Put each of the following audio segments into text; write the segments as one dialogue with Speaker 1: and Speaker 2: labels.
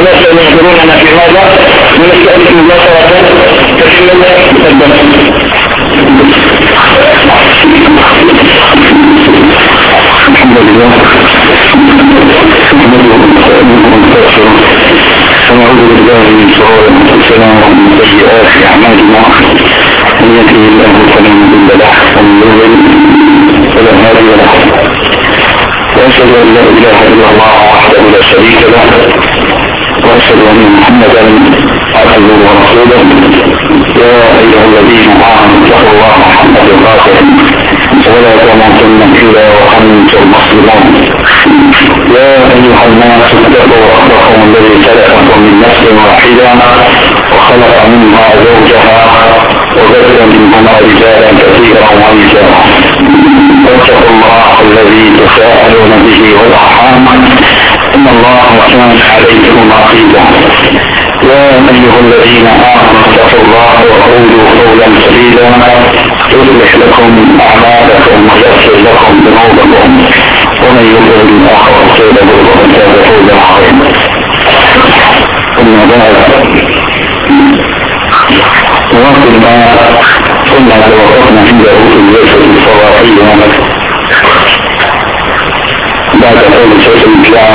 Speaker 1: الناس يحضروننا في هذا ونستأذن مباشرة تكمل الدرس. الحمد لله ونعوذ بالله من شرور انفسنا ومن سيئات اعمالنا، من يهده الله فلا مضل له ومن يضلل فلا هادي له، واشهد ان لا اله الا الله وحده لا شريك له، واشهد ان محمدا عبده ورسوله. يا ايها الذين امنوا اتقوا الله حق تقاته ولا تموتن الا وانتم مسلمون. يا ايها الناس اتقوا ربكم الذي خلقكم من نفس واحده وخلق منها زوجها وبث منهما رجالا كثيرا ونساء، واتقوا الله الذي تساءلون به والارحام ان الله كان عليكم رقيبا. يا ايها الذين امنوا اتقوا الله وقولوا قولا سديدا يصلح لكم اعمالكم ويغفر لكم ذنوبكم، ومن يطع الله ورسوله فقد فاز فوزا عظيما. اما بعد، نواصل ما كنا توقفنا عنده في الجلسه الصباحيه بعد قول شيخ الاسلام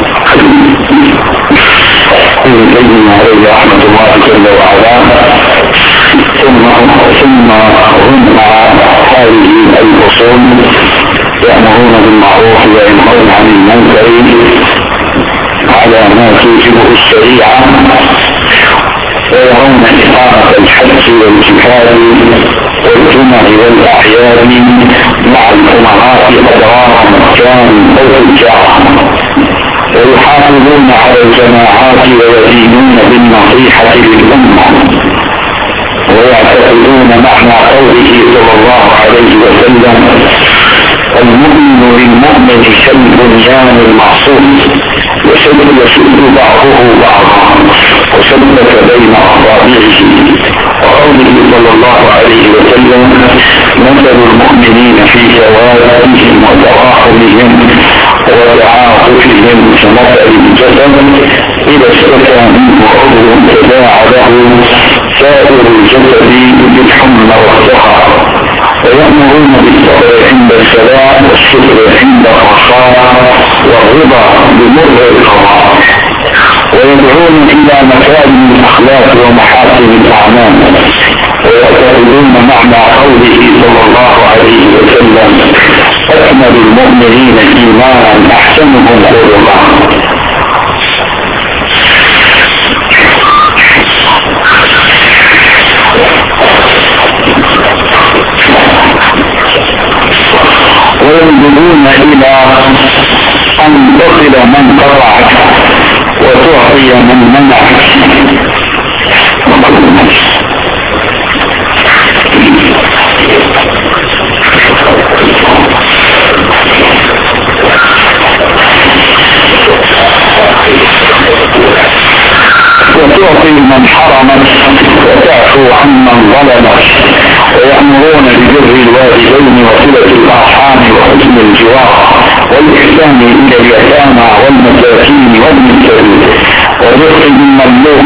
Speaker 1: ابن تيميه عليه رحمه الله جل وعلا. ثم هم مع هذه الفصول يأمرون بالمعروف وينهون عن المنكر على ما توجبه الشريعة، ويرون إقامة الحج والجهاد والجمع والأعياد مع الأمراء أدراهم كان أو تجارة، ويحافظون على الجماعات ويدينون بالنصيحة للأمة، ويعتقدون معنى قوله صلى الله عليه وسلم: المؤمن للمؤمن كالبنيان المعصوص يشد بعضه بعضا وشبك بين اصابعه، وقوله صلى الله عليه وسلم: مثل المؤمنين في توادهم وتراحمهم وتعاطفهم كمثل الجسد اذا اشتكى منه عضو تداعى له سائر الجسد بالحمى والسهر، ويأمرون بالصبر عند السلام والشكر عند الرخاء والرضا بمر القضاء، ويدعون الى مكارم الاخلاق ومحاسن الاعمال، ويعتقدون معنى قوله صلى الله عليه وسلم: اكمل المؤمنين ايمانا احسنهم خلقا. وينظرون الى ان تصل من قطعك وتعطي من منعك، وتعطي من حرمك وتعفو عن من ظلمك، ويأمرون ببر الوالدين وصلة الأرحام وحسن الجوار والإحسان إلى اليتامى والمساكين وابن السبيل ورزق المملوك،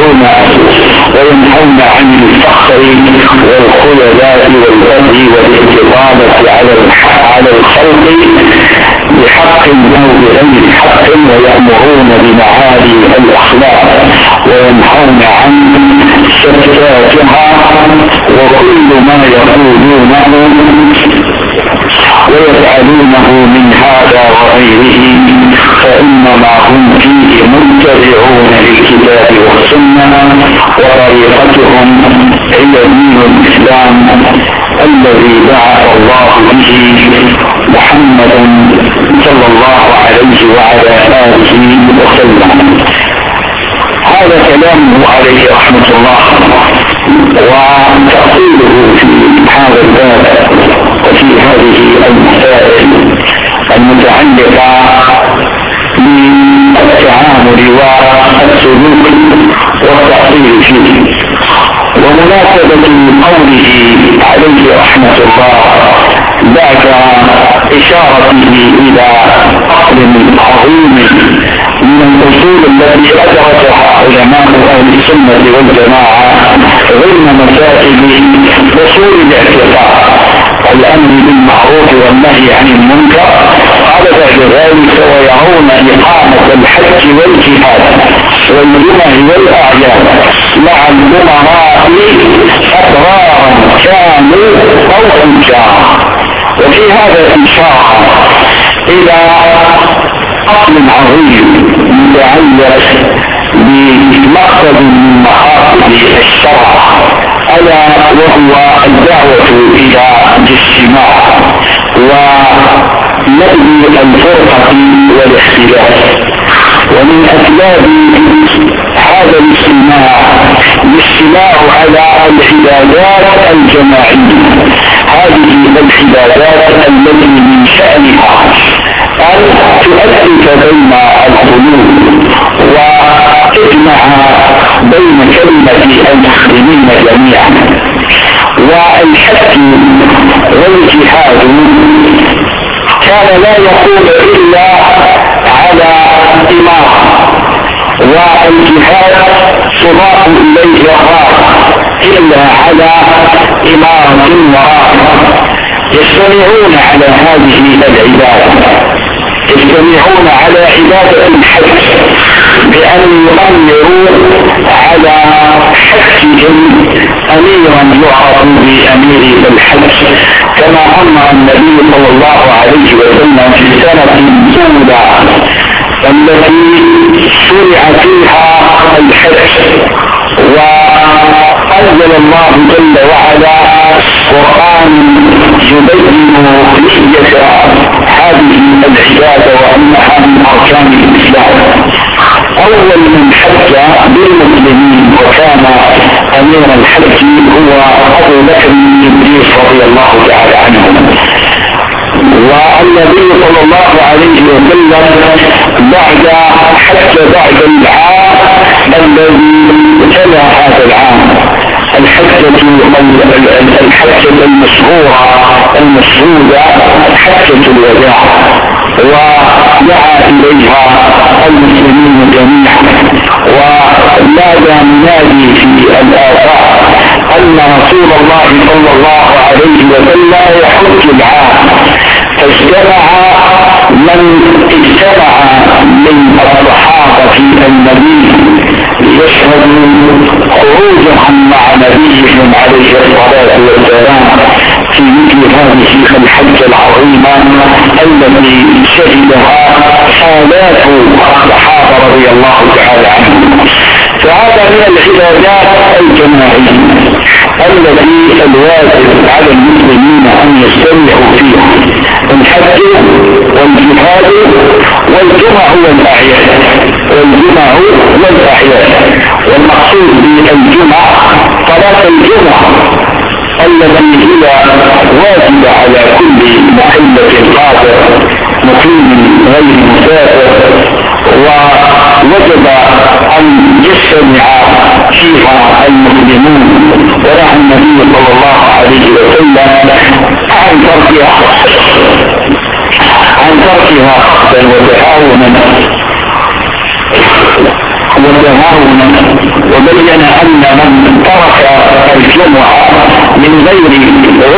Speaker 1: وينهون عن الفخر والخيلاء والبغي والاستطالة على الخلق بحق أو بغير حق، ويأمرون بمعالي الأخلاق وينهون عن شتاتها وكل ما يقولونه ويفعلونه من هذا وغيره، فإنما هم فيه متبعون للكتاب والسنة، وطريقتهم هي دين الإسلام الذي بعث الله به محمدا صلى الله عليه وعلى آله وسلم. هذا كلامه عليه رحمة الله، وتأصيله في هذا الباب وفي هذه المسائل المتعلقة بالتعامل والسلوك والتأصيل فيه. ومناسبة قوله عليه رحمة الله بعد إشارته إلى أصل عظيم من الأصول الأصول التي أدرسها علماء أهل السنة والجماعة ضمن مسائل أصول الاعتقاد، الأمر بالمعروف والنهي عن المنكر. قال بعد ذلك ويرون إقامة الحج والجهاد والجمع والأعياد مع الأمراء أبرارا كانوا أو فجارا. وفي هذا إشارة إلى أصل عظيم متعلق بمقصد من مقاصد الشرع، ألا وهو الدعوة إلى الاجتماع ونبذ الفرقة والاختلاف. ومن أسباب هذا الاجتماع على العبادات الجماعية، هذه العبادات التي من شأنها أن تؤلف بين القلوب وتجمع بين كلمة المسلمين جميعا. والحج والجهاد كان لا يقول إلا على إمارة، والجهاد تضاف إليه إلا على إمارة وراء. يجتمعون على هذه العبادة، يجتمعون على عبادة الحج بأن يؤمروا على حجهم أميرا يعرف بأمير الحج، كما أمر النبي صلى الله عليه وسلم في السنة الأولى التي شرع فيها الحج. وأنزل الله جل وعلا قرآن يبين نية هذه العبادة وأنها من أركان الإسلام. أول من حج بالمسلمين وكان أمير الحج هو أبو بكر الصديق رضي الله تعالى عنه. والنبي صلى الله عليه وسلم بعد العام الذي تلا هذا العام الحجة المشهورة حجة الوداع، ودعا إليها المسلمين جميعا، ونادى منادي في الآفاق أن رسول الله صلى الله عليه وسلم يحج العام. فاجتمع من اجتمع من الصحابة في النبي يشهدوا خروجهم مع نبيهم عليه الصلاة والسلام في مثل هذه الحجة العظيمة التي شهدها آلاف الصحابة رضي الله تعالى عنهم. فهذا من العبادات الجماعية التي الواجب على المسلمين أن يجتمعوا فيها: الحج والجهاد والجمع والأعياد. والمقصود بالجمع صلاة الجمعة التي هي واجبة على كل مكلف قادر مقيم غير مسافر، ووجب أن يجتمع فيها المسلمون. ونهى النبي صلى الله عليه وسلم عن تركها قصدا وتهاونا، وبين أن من ترك الجمعة من غير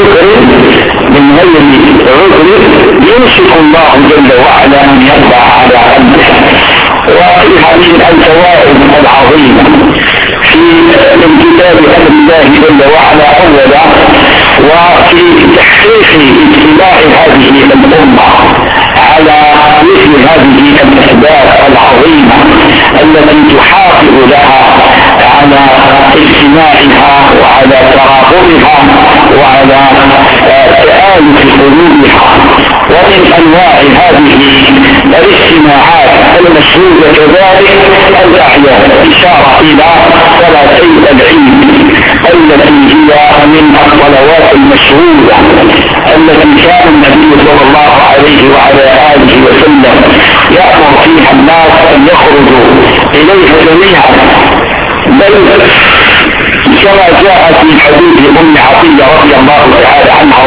Speaker 1: عذر يوشك الله جل وعلا أن يرضى على عبده. وفي هذه الفوائد العظيمة في امتثال امر الله جل وعلا اولا، وفي تحقيق اتباع هذه الامه على مثل هذه الاسباب العظيمه التي تحافظ لها على اجتماعها وعلى ترابطها وعلى تآلف قلوبها. ومن انواع هذه الاجتماعات المشهوده كذلك الاعياد، اشاره الى صلاتي العيد التي هي من الصلوات المشهوده التي كان النبي صلى الله عليه وعلى اله وسلم يأمر فيها الناس ان يخرجوا اليها جميعا. بل كما جاء في حديث ام عطيه رضي الله تعالى عنها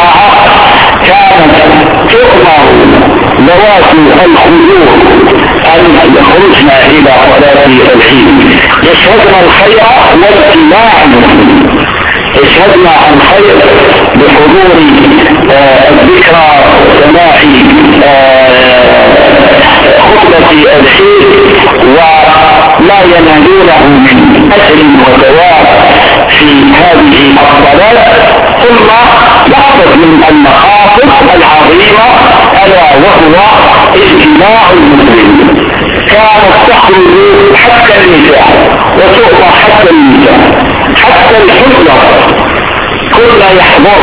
Speaker 1: وارضاها كانت تؤمر ذوات الخدور أن يخرجن إلى صلاة العيد يشهدن الخير واجتماع المسلمين، يشهدن الخير بحضور الذكرى وسماع خطبة العيد وما ينالونه من أجر وثواب في هذه الصلاة، ثم يحصل من المخاطر العظيمة ألا وهو اجتماع المسلمين. كانت تخرج حتى النساء وتؤمر حتى النساء حتى الحجر كل يحضر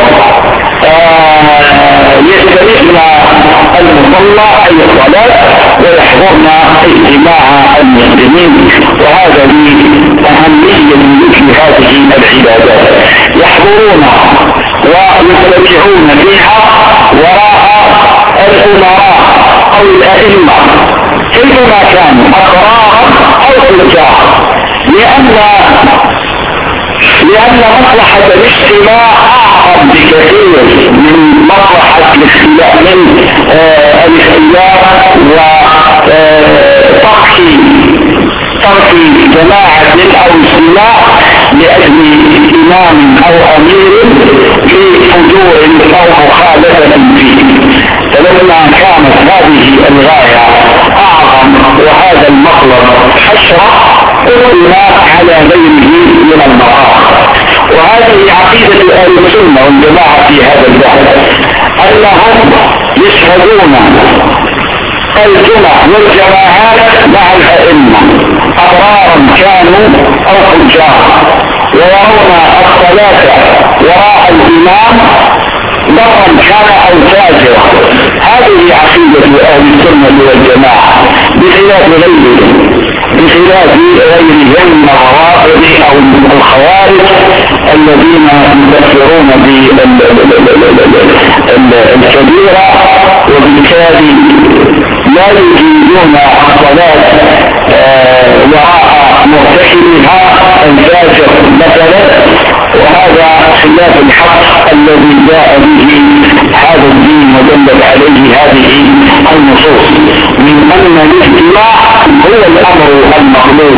Speaker 1: يجتمعن المصلى أي الصلاة ويحضرن اجتماع المسلمين، وهذا لأهمية مثل هذه العبادات. يحضرون ويتبعون فيها وراء الأمراء أو الأئمة كيفما كانوا أقرارا أو فجارا، لأن مصلحة الاجتماع أعظم بكثير من مصلحة الاختلاف وترك جماعة أو اجتماع لأجل إمام أو أمير في فجور أو مخالفة فيه. فلما كانت هذه الغاية أعظم وهذا المطلب حشرة قلنا على غيره من المراحل. وهذه عقيدة أهل السنة والجماعة في هذا البحث، أنهم يشهدون الجمع والجماعات مع الأئمة أبرارا كانوا أو فجارا، ويرون الصلاة وراء الإمام برا كان أو فاجرا. هذه عقيدة أهل السنة والجماعة بخلاف غيرهم من الروافض أو الخوارج الذين يكفرون بالكبيرة وبالتالي لا يجيزون الصلاة وراء مرتكبها الفاجر مثلا، وهذا خلاف الحق الذي جاء به هذا الدين ودلت عليه هذه النصوص من أن الاجتماع هو الأمر المطلوب.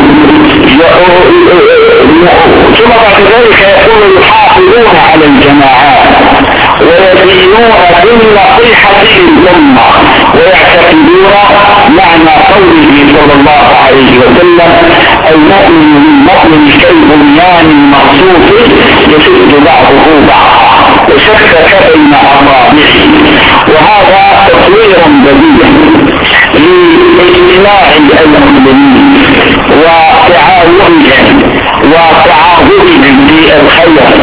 Speaker 1: ثم بعد ذلك يقول يحافظون على الجماعات ويدينون بالنصيحة للأمة ويعتقدون معنى قوله صلى الله عليه وسلم المؤمن للمؤمن كالبنيان مرصوص يشد بعضه بعضا وشكك بين أصابعه. وهذا تطوير بديع لاجتماع المسلمين وتعاونهم وتعاضدهم بالخير.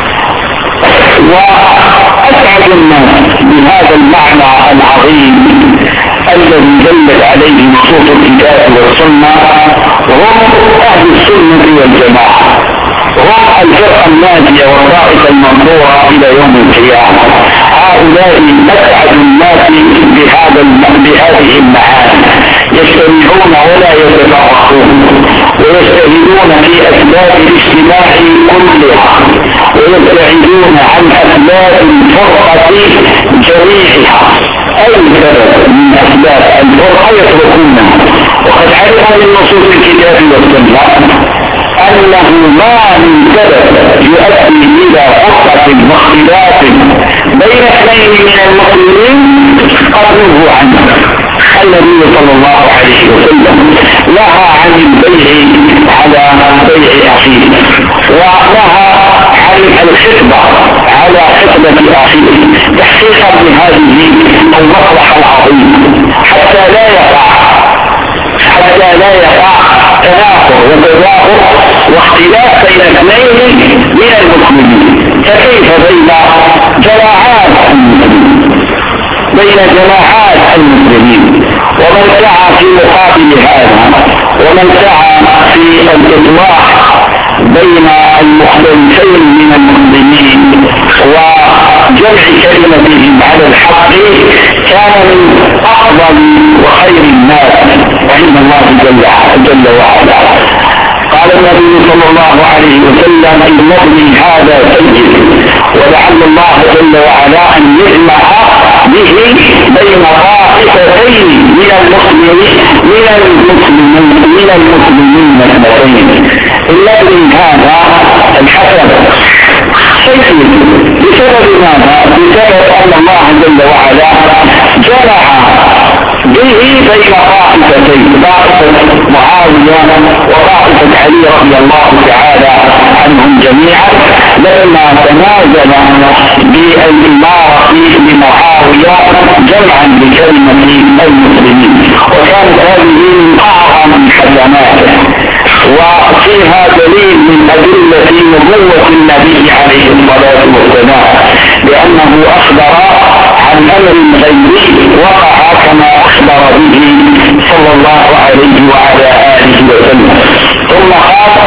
Speaker 1: وأسعد الناس بهذا المعنى العظيم الذي دلت عليه نصوص الكتاب والسنة هم أهل السنة والجماعة، هم الفرقة الناجية والطائفة المنصورة إلى يوم القيامة. هؤلاء أسعد الناس بهذه المعاني، يجتمعون ولا يتفرقون ويجتهدون في أسباب الاجتماع كلها ويبتعدون عن أسباب الفرقة جميعها. أي سبب من أسباب الفرقة يتركونها، وقد علموا من نصوص الكتاب والسنة أنه ما من سبب يؤدي إلى فرقة واختلاف بين اثنين من المسلمين قد نهوا عنه. النبي صلى الله عليه وسلم نهى عن البيع على بيع أخيه، ونهى عن الخطبة على خطبة أخيه تحقيقا لهذه المصلحة العظيمة حتى لا يقع تناقض وتظاهر واختلاف بين اثنين من المسلمين. فكيف بين جماعات المسلمين ومن سعى في مقابل هذا ومن سعى في الإصلاح بين المختلفين من المسلمين وجمع كلمتهم على الحق كان من أفضل وخير الناس عند الله جل وعلا. قال النبي صلى الله عليه وسلم المؤمن هذا سيد، ولعل الله جل وعلا أن يجمع به بين طائفتين من من المسلمين اثنتين. الذي هذا الحسن سيد بسبب ماذا؟ بسبب ان الله جل وعلا جمع به بين طائفتين، طائفة معاوية وطائفة علي رضي الله تعالى عنهم جميعا، لما تنازل بالإمارة لمعاوية جمعا بكلمة المسلمين، وكانت هذه من أعظم حسناته، وفيها دليل من أدلة نبوة النبي عليه الصلاة والسلام، لأنه أخبر عن أمر غيبي وقع كما أخبر به صلى الله عليه وعلى آله وسلم. ثم قال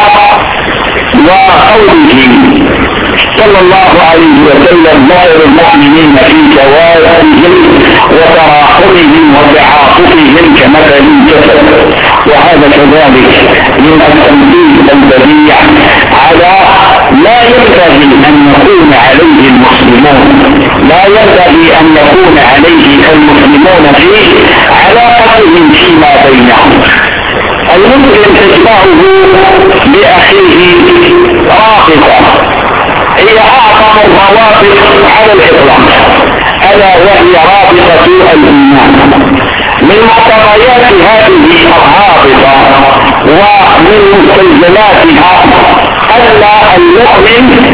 Speaker 1: وقوله صلى الله عليه وسلم مثل المؤمنين في توادهم وتراحمهم وتعاطفهم كمثل الجسد، وهذا كذلك من التنبيه البديع على لا ينبغي أن يكون عليه المسلمون، لا ينبغي أن يكون عليه المسلمون في علاقتهم فيما بينهم. المسلم تجمعه بأخيه رابطة هي أعظم الروابط على الإطلاق، ألا وهي رابطة الإيمان. من مقتضيات هذه الرابطة ومن مستلزماتها أن المؤمن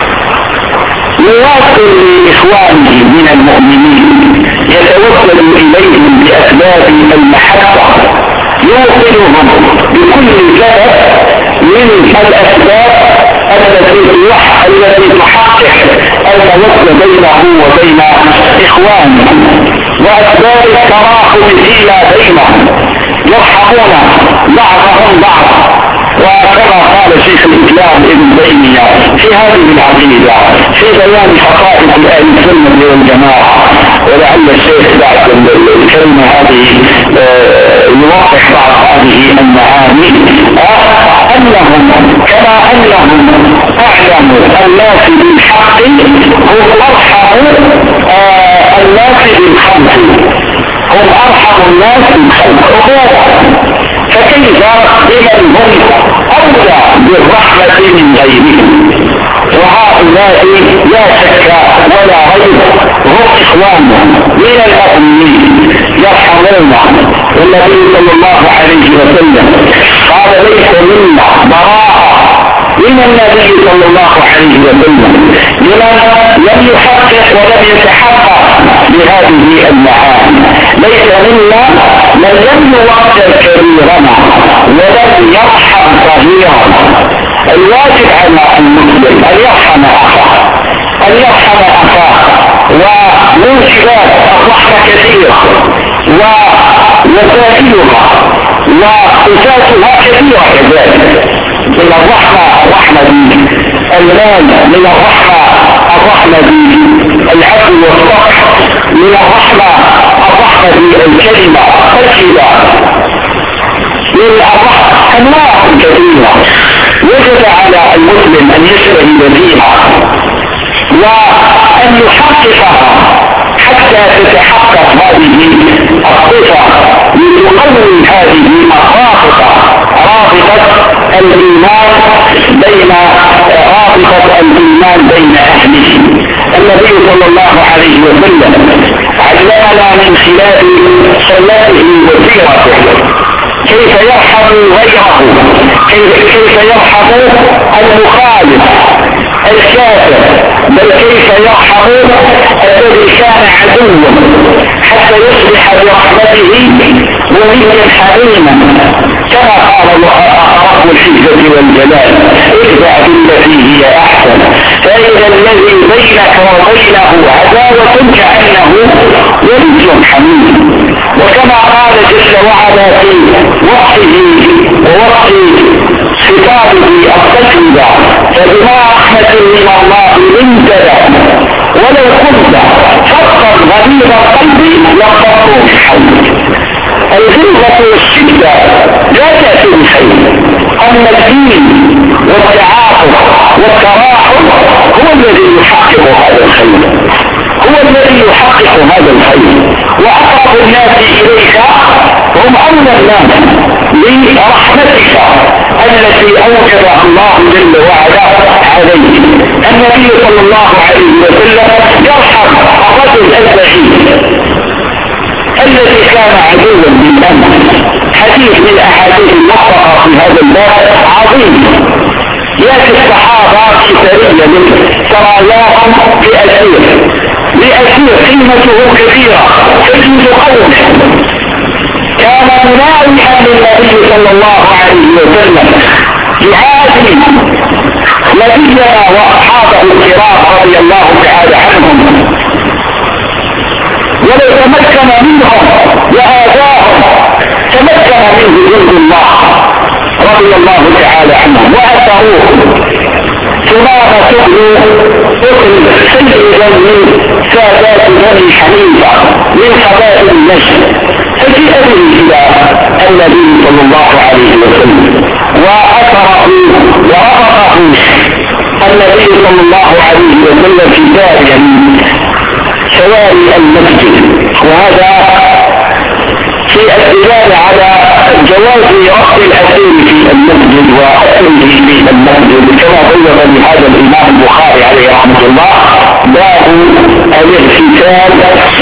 Speaker 1: يواصل لإخوانه من المؤمنين، يتوسل إليهم بأسباب المحبة، يوصلهم بكل سبب من الأسباب التي تحقق التوسل بينه وبين إخوانه، وأسباب التراحم فيما بينهم، يرحمون بعضهم بعض. وكما قال شيخ الإسلام ابن تيمية في هذه العقيدة في بيان حقائق أهل السنة والجماعة، ولعل الشيخ بعد الكلمة هذه يوضح بعض هذه المعاني، أنهم كما أنهم أعلم الناس بالحق هم أرحم الناس بالخلق، هم أرحم الناس بالخلق، فكيف بمن هم أولى بالرحمة من غيرهم؟ وهؤلاء لا شك ولا ريب هم إخوانهم من المؤمنين يرحمونهم. والنبي صلى الله عليه وسلم قال ليس منا براءة من النبي صلى الله عليه وسلم لمن لم يحقق ولم يتحقق بهذه المعاني، ليس منا من لم يوقر كبيرنا ولم يرحم صغيرنا. الواجب على المسلم أن يرحم أخاه، أن يرحم أخاه، وموجبات الرحمة كثيرة ووسائلها وصفاتها كثيرة كذلك. من الرحمة بالمال، من الرحمة بالعدل والصفح، من الرحمة بالكلمة الطيبة، من الرحمة أنواع كثيرة. وجب على المسلم أن يجتهد فيها وأن يحققها حتى تتحقق هذه الصفة لتقوي هذه الرابطة، رابطة الإيمان بين أهله. النبي صلى الله عليه وسلم علمنا من خلال سنته وسيرته كيف يرحم غيره، كيف يرحم المخالف الكافر، بل كيف يرحم الذي كان عدوا حتى يصبح برحمته وليا حميما، كما قال رب العزة والجلال ادفع بالتي هي احسن فإذا الذي بينك وبينه عداوة كأنه ولي حميم. وكما قال جل وعلا في وقته ووقت خطابه الطيبة فبما رحمة من الله لنت له ولو كنت فقط غليظ القلب لانفضوا من حولك. الغلظة والشدة لا تأتي بخير، أما الدين والتعاطف والتراحم هو الذي يحقق هذا الخير، هو الذي يحقق هذا الخير. وأقرب الناس إليك هم أولى الناس برحمتك التي أوجبها الله جل وعلا عليه. النبي صلى الله عليه وسلم يرحم الرجل البعيد الذي كان عدوا بالأمس. حديث من أحاديث المحرقة في هذا الباب عظيم. يأتي الصحابة في سرية سراياهم لأسير قيمته كبيرة تجد قومه كان مناوئا للنبي صلى الله عليه وسلم يعادي نبينا واصحابه الكرام رضي الله تعالى عنهم، ولو تمكن منهم وآذاهم تمكن منه جند الله رضي الله تعالى عنهم وأثروه. ثمامة ابن سيدا من سادات بني حنيفة من قبائل النجد، فجاء به إلى النبي صلى الله عليه وسلم وأثره ورفقه النبي صلى الله عليه وسلم في دار من شوارع المسجد، وهذا في الدلالة على جواز رفع الأسير في المسجد وأسره في المسجد، كما بين بهذا الإمام البخاري عليه رحمة الله باب الاغتسال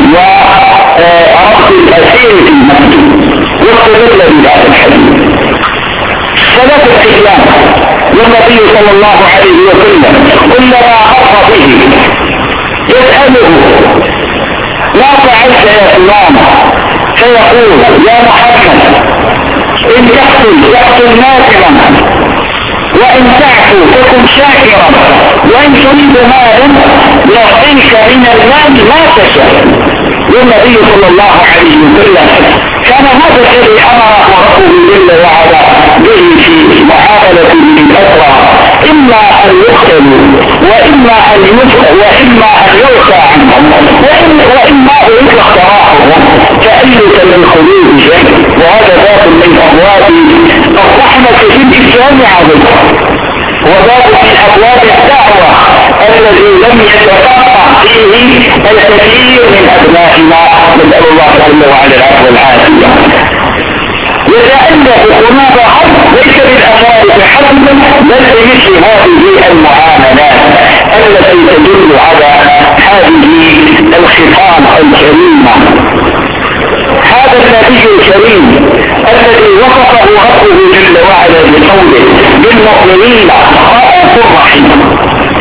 Speaker 1: ورفع الأسير في المسجد، واستدل بهذا الحديث. 3 أيام والنبي صلى الله عليه وسلم كلما مر به يسأله ما فعلت يا فلان؟ فيقول يا محمد إن تقتل ناصرا، وإن تعفو تكن شاكرا، وإن تريد مالا نعطيك من المال ما تشاء. والنبي صلى الله عليه وسلم كان هذا الذي أمره ربه جل وعلا به في معاملة الأسرى، إما أن يقتلوا وإما أن يدفع وإما أن يرفع عنهم وإما أن يطلق سراحهم تألفا للخلود شيء. وهذا باب من أبواب الرحمة في الإسلام عظيم، وباب من أبواب الدعوة الذي لم يتفقه فيه الكثير من أبنائنا، نسأل الله جل وعلا العفو والعافية. يتألف قلوبهم ليس بالأفعال فحسب بل بمثل هذه المعاملات التي تدل على هذه الخصال الكريمة. هذا النبي الكريم الذي وصفه ربه جل وعلا بقوله بالمؤمنين رؤوف رحيم،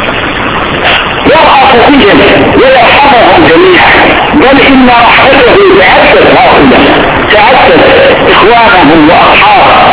Speaker 1: يرأف بهم ويرحمهم جميعا، بل إن رحمته تعدت هؤلاء، تعدت إخوانهم وأصحابه،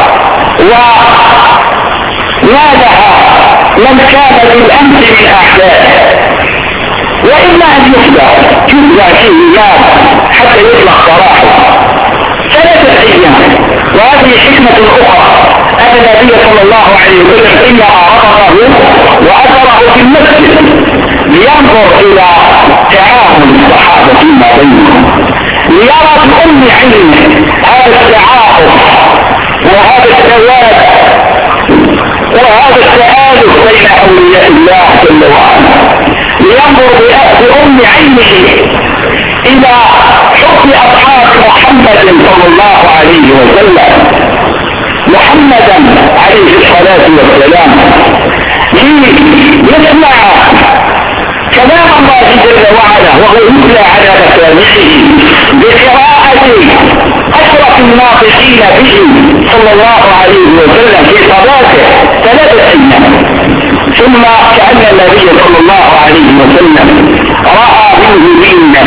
Speaker 1: ونالها من كان بالأمس من أعدائه، وإما أن يفدى فيه ايام حتى يطلق سراحه 3 أيام. وهذه حكمة أخرى أن النبي صلى الله عليه وسلم إنما رفضه وأثره في المسجد لينظر إلى تعاون الصحابة فيما بينهم، ليرى بأم عينه هذا التعاطف وهذا التواد وهذا التآلف بين أولياء الله جل وعلا، لينظر بأم عينه إلى حب أصحاب محمد صلى الله عليه وسلم، محمدا عليه الصلاة والسلام، ليسمع كلام الله جل وعلا وهو يتلى على مسامعه بقراءة أشرف الناطقين به صلى الله عليه وسلم في صلاته 3 أيام. ثم كأن النبي صلى الله عليه وسلم رأى منه دينا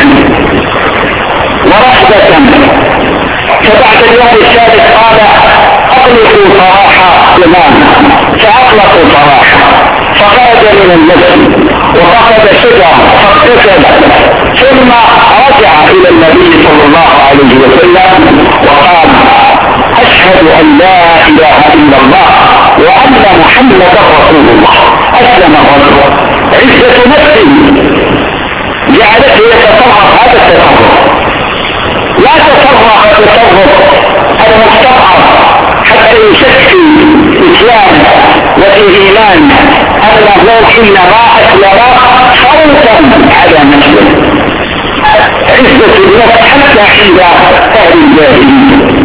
Speaker 1: ورحمة، فبعد اليوم الثالث قال أطلقوا صراحة تماما، فأطلقوا صراحة، فخرج من المسجد وأخذ شجرة فاغتسل، ثم رجع إلى النبي صلى الله عليه وسلم وقال أشهد أن لا إله إلا الله وأن محمدا رسول الله. أسلم الرجل، عزة نفسه جعلته يتصرف هذا التصرف، لا تصرف التصرف المستضعف حتى يشك في إسلامه وفي إيمانه أنه حينما أسلم خوفا على نفسه، عزة النفس حتى عند أهل الجاهلية، لا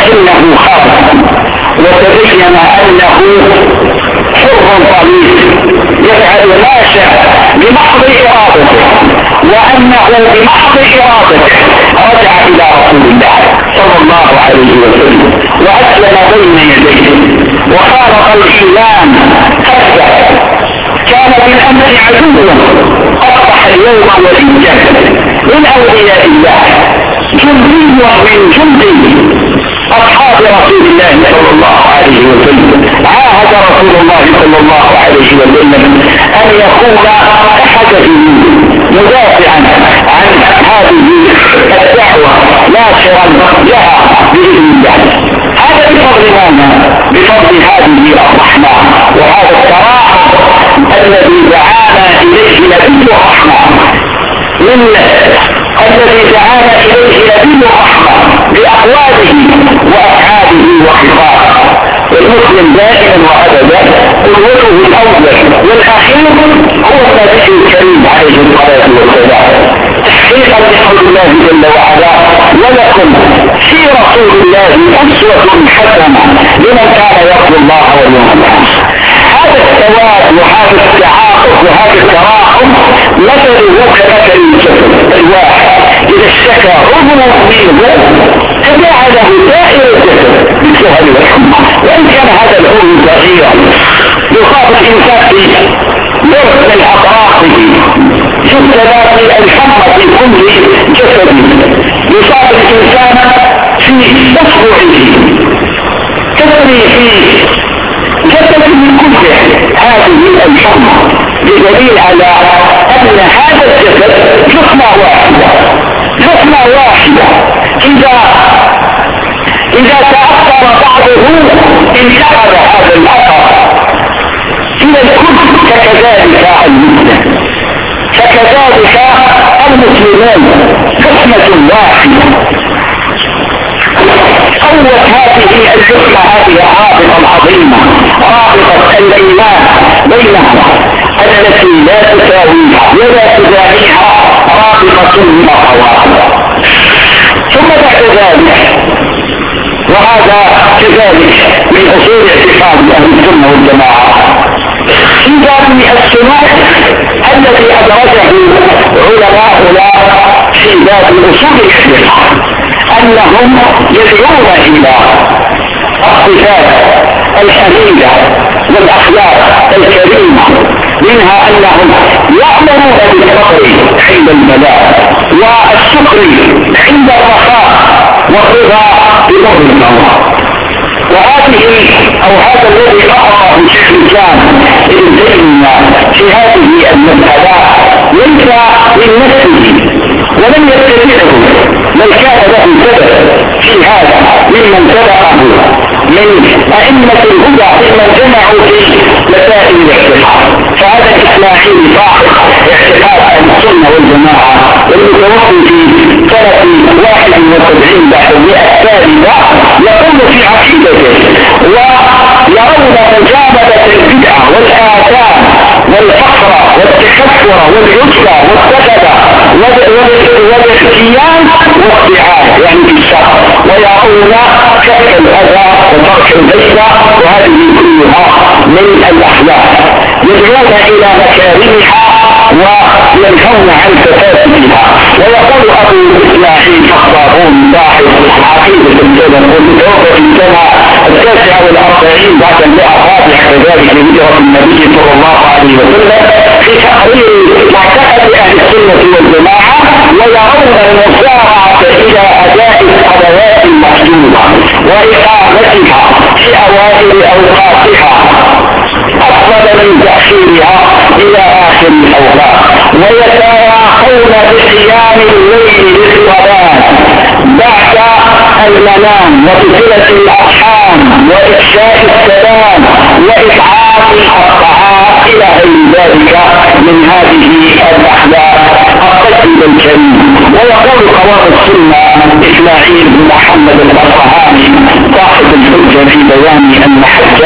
Speaker 1: لكنه خرج وتبين انه حر طليق يفعل ما شاء بمحض ارادته، وانه بمحض ارادته رجع الى رسول الله صلى الله عليه وسلم واسلم بين يديه وخالط الاسلام حتى كان بالامس عدوا اصبح اليوم وليا من اولياء الله، جندي من جندي اصحاب رسول الله صلى الله عليه وسلم. عاهد رسول الله صلى الله عليه وسلم ان يكون احدهم مدافعا عن هذه الدعوه ناصرا لها باذن الله. هذا بفضل ماذا؟ بفضل هذه الرحمه وهذا التراحم الذي دعانا اليه نبي الرحمه، من الذي دعانا اليه نبي الرحمه باقواله وافعاله وخطابه. المسلم دائما وابدا قدوته الاول والاخير هو النبي الكريم عليه الصلاه والسلام، تحقيقا لقول الله جل وعلا: ولكم في رسول الله اسوه حسنه لمن كان يرجو الله واليوم الاخر. هذا السواد وهذا التعاطف وهذا التراحم مثله كمثل الجسد الواحد اذا اشتكى عضو منه تجعله سائر الجسد بالسهل والحمى، وان كان هذا العضو صغيرا يخاف الانسان في مرض من اطرافه جسد الحمى في كل جسده، يصاب الانسان في اصبعه تسري في جسد من كله هذه الحمى، بدليل على ان هذا الجسد جسمة واحدة اذا تأثر بعضه انتقل هذا الاثر الى الكل، فكذلك المسلم، فكذلك المسلمون جسمة واحدة. قوت هذه الجسمة هذه الرابطة العظيمة، رابطة الايمان بينها التي لا تساويها ولا تدانيها، رابطة من القواعد. ثم بعد ذلك، وهذا كذلك من اصول اعتقاد اهل السنه والجماعه، في باب السلوك الذي ادرجه علماؤنا في باب اصول الاعتقاد انهم يدعون الى الصفات الحميده والاخلاق الكريمه، منها انهم يامرون بالصبر عند البلاء والشكر عند الرخاء والرضا بامر الموت. وهذه او هذا الذي اقره شيخ الاسلام ابن تيميه في هذه المساله ليس من نفسه ولم يتبعه، بل كان له سبب في هذا ممن سبقه من ائمه الهدى ممن جمعوا في مسائل الاعتقاد. فهذا الاسماعيلي صاحب اعتقاد اهل السنه والجماعه والمتوفي في سنه 71 بعد 100 ثالثه، يقول في عقيدته: ويرون مجانبه البدعه والاثام والفقر والتكفر والعجله والسجده والاختيان والضعاف، يعني في الشر، ويرون كف الاذى وترك البشرى، وهذه كلها من الاخلاق، يدعون الى مكارمها وينهون عن فسادها. ويقول ابو اسماعيل الصابون صاحب عقيده السلف والمتوفى في السنه 49 بعد 100 كذلك لهجره النبي صلى الله عليه وسلم في تقرير معتقد اهل السنه والجماعه: ويرون المسارعه الى اداء الصلوات المكتوبه واقامتها في اوائل اوقاتها افضل من تاخيرها الى اخر الاوقات، ويتراخون بقيام الليل للصلاه بعد المنام وبصله الارحام وافشاء السلام واطعام الطعام الى غير ذلك من هذه الاخلاق الطيب الكريم. ويقول قوام السنه اسماعيل بن محمد الاصفهاني صاحب الحجه في بيان المحجه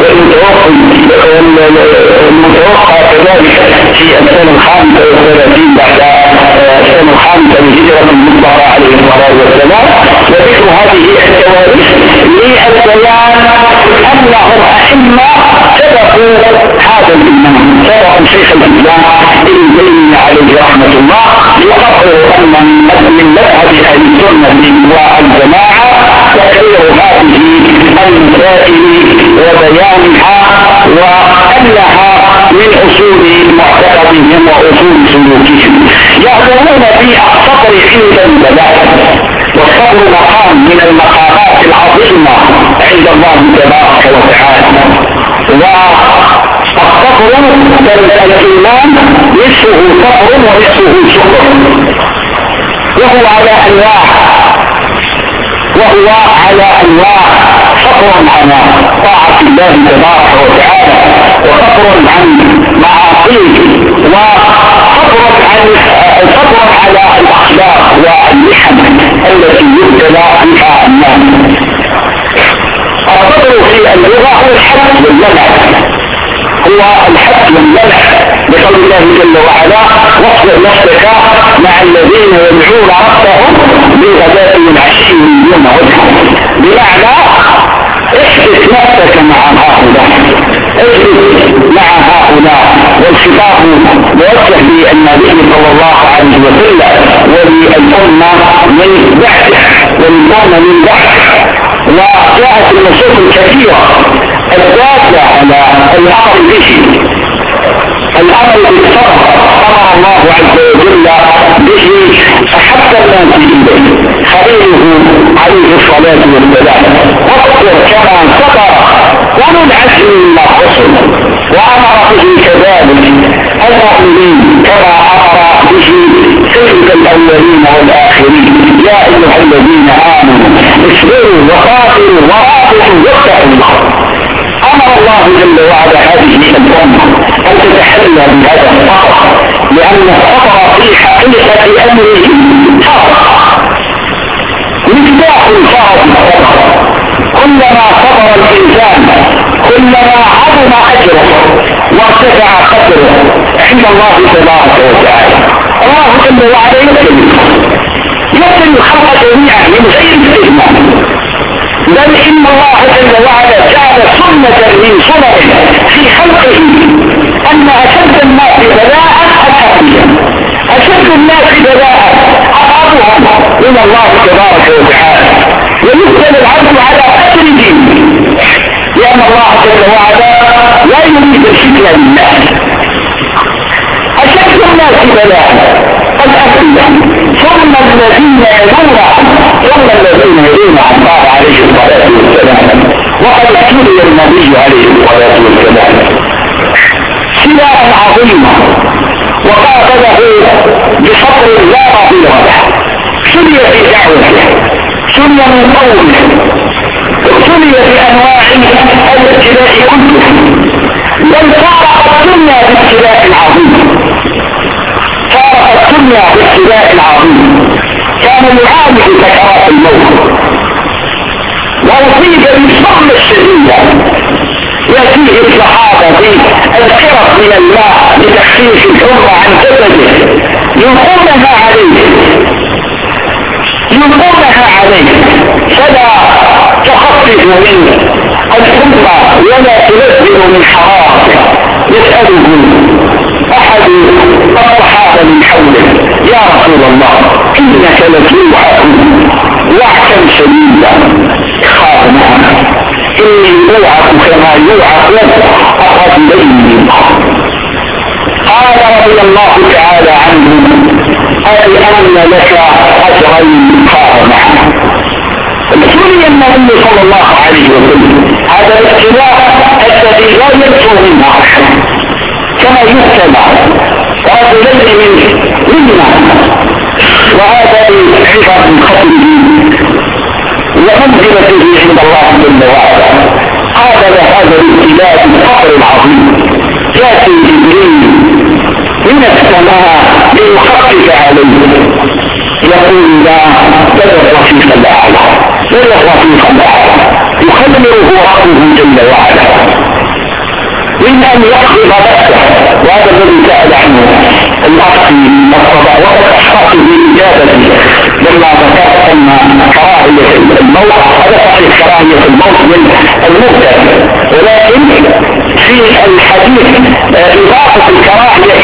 Speaker 1: والمتوفى كذلك في السنه 35 بعد السنه 5 من هجره المصطفى عليه الصلاه والسلام: وذكر هذه الكوارث ببيان انهم ائمه سبقوا هذا الامام، سبقوا شيخ الاسلام ابن تيميه عليه رحمه الله، وقرروا ان من مذهب اهل السنه والجماعه تقرير هذه المسائل وبيانها، وانها من اصول معتقدهم واصول سلوكهم. يأمرون بالصبر عند البلاء، والصبر مقام من المقامات العظيمه عند الله تبارك وتعالى. والصبر الايمان نصفه صبر ونصفه شكر، وهو على انواع صبر على طاعه الله تبارك وتعالى، وصبر عن معاصيه، وصبر على الاخلاق والمحن التي يبتلى بها الناس. الصبر في اللغه هو الحد والمنع، لقول الله جل وعلا: واصبر نفسك مع الذين يدعون ربهم بالغداة والعشي يريدون وجهه. بمعنى احدث نفسك مع هؤلاء، والخطاب موجه للنبي صلى الله عليه وسلم وللأمة من بعده، وجاءت النصوص الكثيرة الدالة على الأمر بالصبر. أمر الله عز وجل به أحب الناس إليه خليله عليه الصلاة والسلام: واصبر كما صبر أولو العزم من الرسل. وأمر به كذلك المؤمنين كما أمر به سيد الأولين والآخرين: يا أيها الذين آمنوا اصبروا وقاتلوا ورابطوا واتقوا الله. أمر الله جل وعلا هذه الأمة أن تتحلى بهذا الصبر، لأن الصبر في حقيقة أمره فرض، مفتاح الفرض الصبر. كلما صبر الإنسان كلما عظم أجره وارتفع قدره عند الله تبارك وتعالى. الله جل وعلا يبتلي الخلق جميعا من غير استثناء، بل إن الله جل وعلا جعل سنة من سننه في خلقه أن أشد الناس بلاء الأنبياء، أشد الناس بلاء أقربهم إلى الله تبارك وتعالى، ويبتلى العبد على قدر دينه، لأن الله جل وعلا لا يريد الفتنة للناس. أشد الناس بلاء الأنبياء، ثم الذين يلون الله عليه الصلاة والسلام. وقد ابتلي النبي عليه الصلاة والسلام ابتلاء عظيما، وقابله بصبر لا نظير له. ابتلي في دعوته، ابتلي من قومه، ابتلي بأنواع الابتلاء كله، بل فارق الدنيا بابتلاء عظيم، كان يعاني سكرات الموت، وأصيب بالصدمة الشديدة. يأتيه الصحابة بالكرة من الماء لتخفيف الحمى عن جسده، يلقونها عليه فلا تخفف منه الحمى ولا تنزل من حرارته. يسأله أحد الصحابة من حوله: يا رسول الله، إنك لتوعك وعكا شديدا. قال: نعم، إني أوعك كما يوعك الرجلين منكم. قال رضي الله تعالى عنه: أي أن لك أجرين؟ قال: نعم. ابتلي النبي صلى الله عليه وسلم هذا الابتلاء الذي لا ينفو منه أحد، كما يبتلى رجلين منا، وهذا عظم خطره ومنزلته عند الله جل وعلا. قابل هذا الابتلاء بالفقر العظيم. ياتي جبريل من السماء ليخفف عليه، يقول: لا، بل الرفيق الاعلى، يخمره ربه جل وعلا من ان يقبض نفسه. وهذا الذي سأل عنه الأخي الصبا، وقد أشرت بإجابته لما ذكرت أن كراهية الموت، هذا صحيح، كراهية الموت من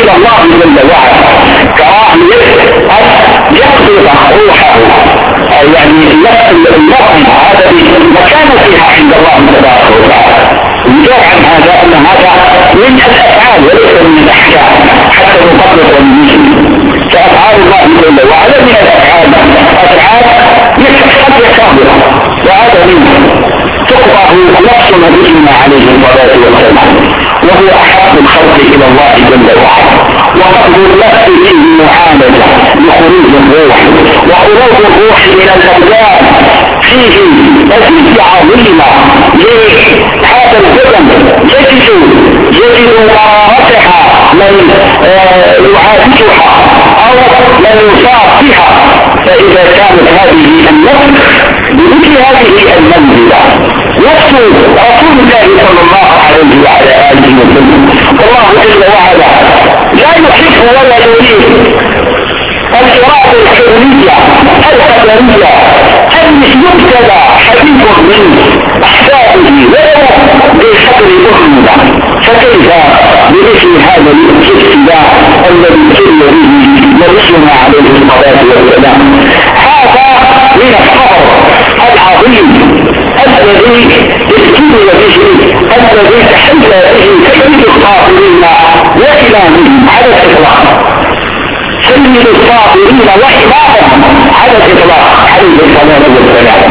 Speaker 1: الى الله جل وعلا كراهية ان يقبض روحه يعني اللفظ هذا مكانتها عند الله تبارك وتعالى. وجاء عن هذا ان هذا من الافعال وليس من الاحكام حتى نطبق المسلم. فافعال الله جل وعلا من الافعال افعال قد يكابر وهذا منه تقطع نفس نبينا عليه الصلاه والسلام وهو احب الخلق الى الله جل وعلا. وقبل النفس فيه معالجه لخروج الروح وخروج الروح من الابدان فيه نتيجه عظيمه لهذا البدن يجد مرارتها من يعالجها او من يصاب بها. فاذا كانت هذه النفس بمثل هذه المنزله نفس رسول الله صلى الله عليه وعلى اله وسلم والله جل وعلا لا يحب ولا يريد الاراده الكونيه القدريه ان يبتلى حبيب من احبابه ولو بحبل امه. فكيف بمثل هذا الابتلاء الذي ابتلي به نبينا عليه الصلاه والسلام؟ هذا من الصبر العظيم الذي ابتلي به الذي تحلى به سيد الصابرين وإمامهم على الإطلاق سيد الصابرين وإمامهم على الإطلاق عليه الصلاة والسلام.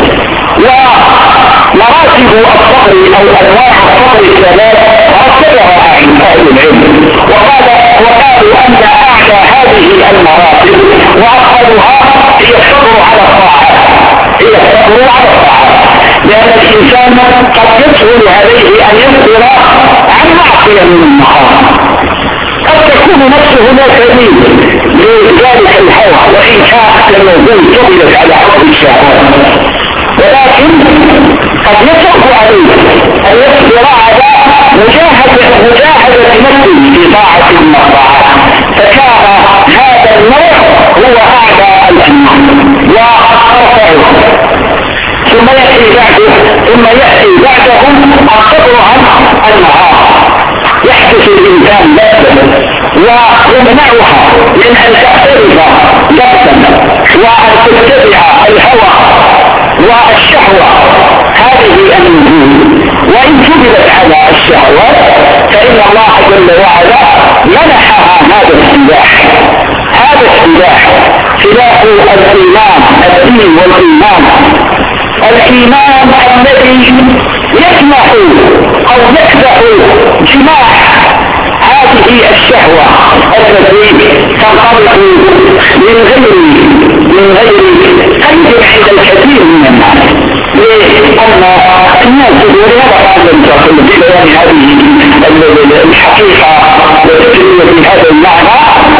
Speaker 1: ومراتب الصبر أو أنواع الصبر الثلاث رتبها أهل العلم وقالوا أن أعلى هذه المراتب وأفضلها هي الصبر على الطاعات لأن الإنسان قد يسهل عليه أن يصبر عن معصية من المحارم. قد تكون نفسه لا تميل لذلك الهوى وإن كانت الموجود تقبلت على حب الشهوات ولكن قد يصعب عليه أن يصبر على مجاهدة نفسه في طاعة من الطاعات. فكان هذا النوع هو أعلى الأنواع وأرفعه. ثم يأتي بعدهم الصبر عن النهار. يحدث الإنسان لذة ويمنعها من أن تقترب لذة وأن تتبع الهوى والشهوة هذه النجوم. وإن كذبت على الشهوات فإن الله جل وعلا منحها هذا السلاح سلاح الإيمان الدين والإيمان. الإيمان الذي يسمح أو يكبح جماح هذه الشهوة التي تنطلق من غير قيد عند الكثير من الناس. لأن الناس ولهذا قال المتأخر في بيان هذه الحقيقة وتجربة هذا المعنى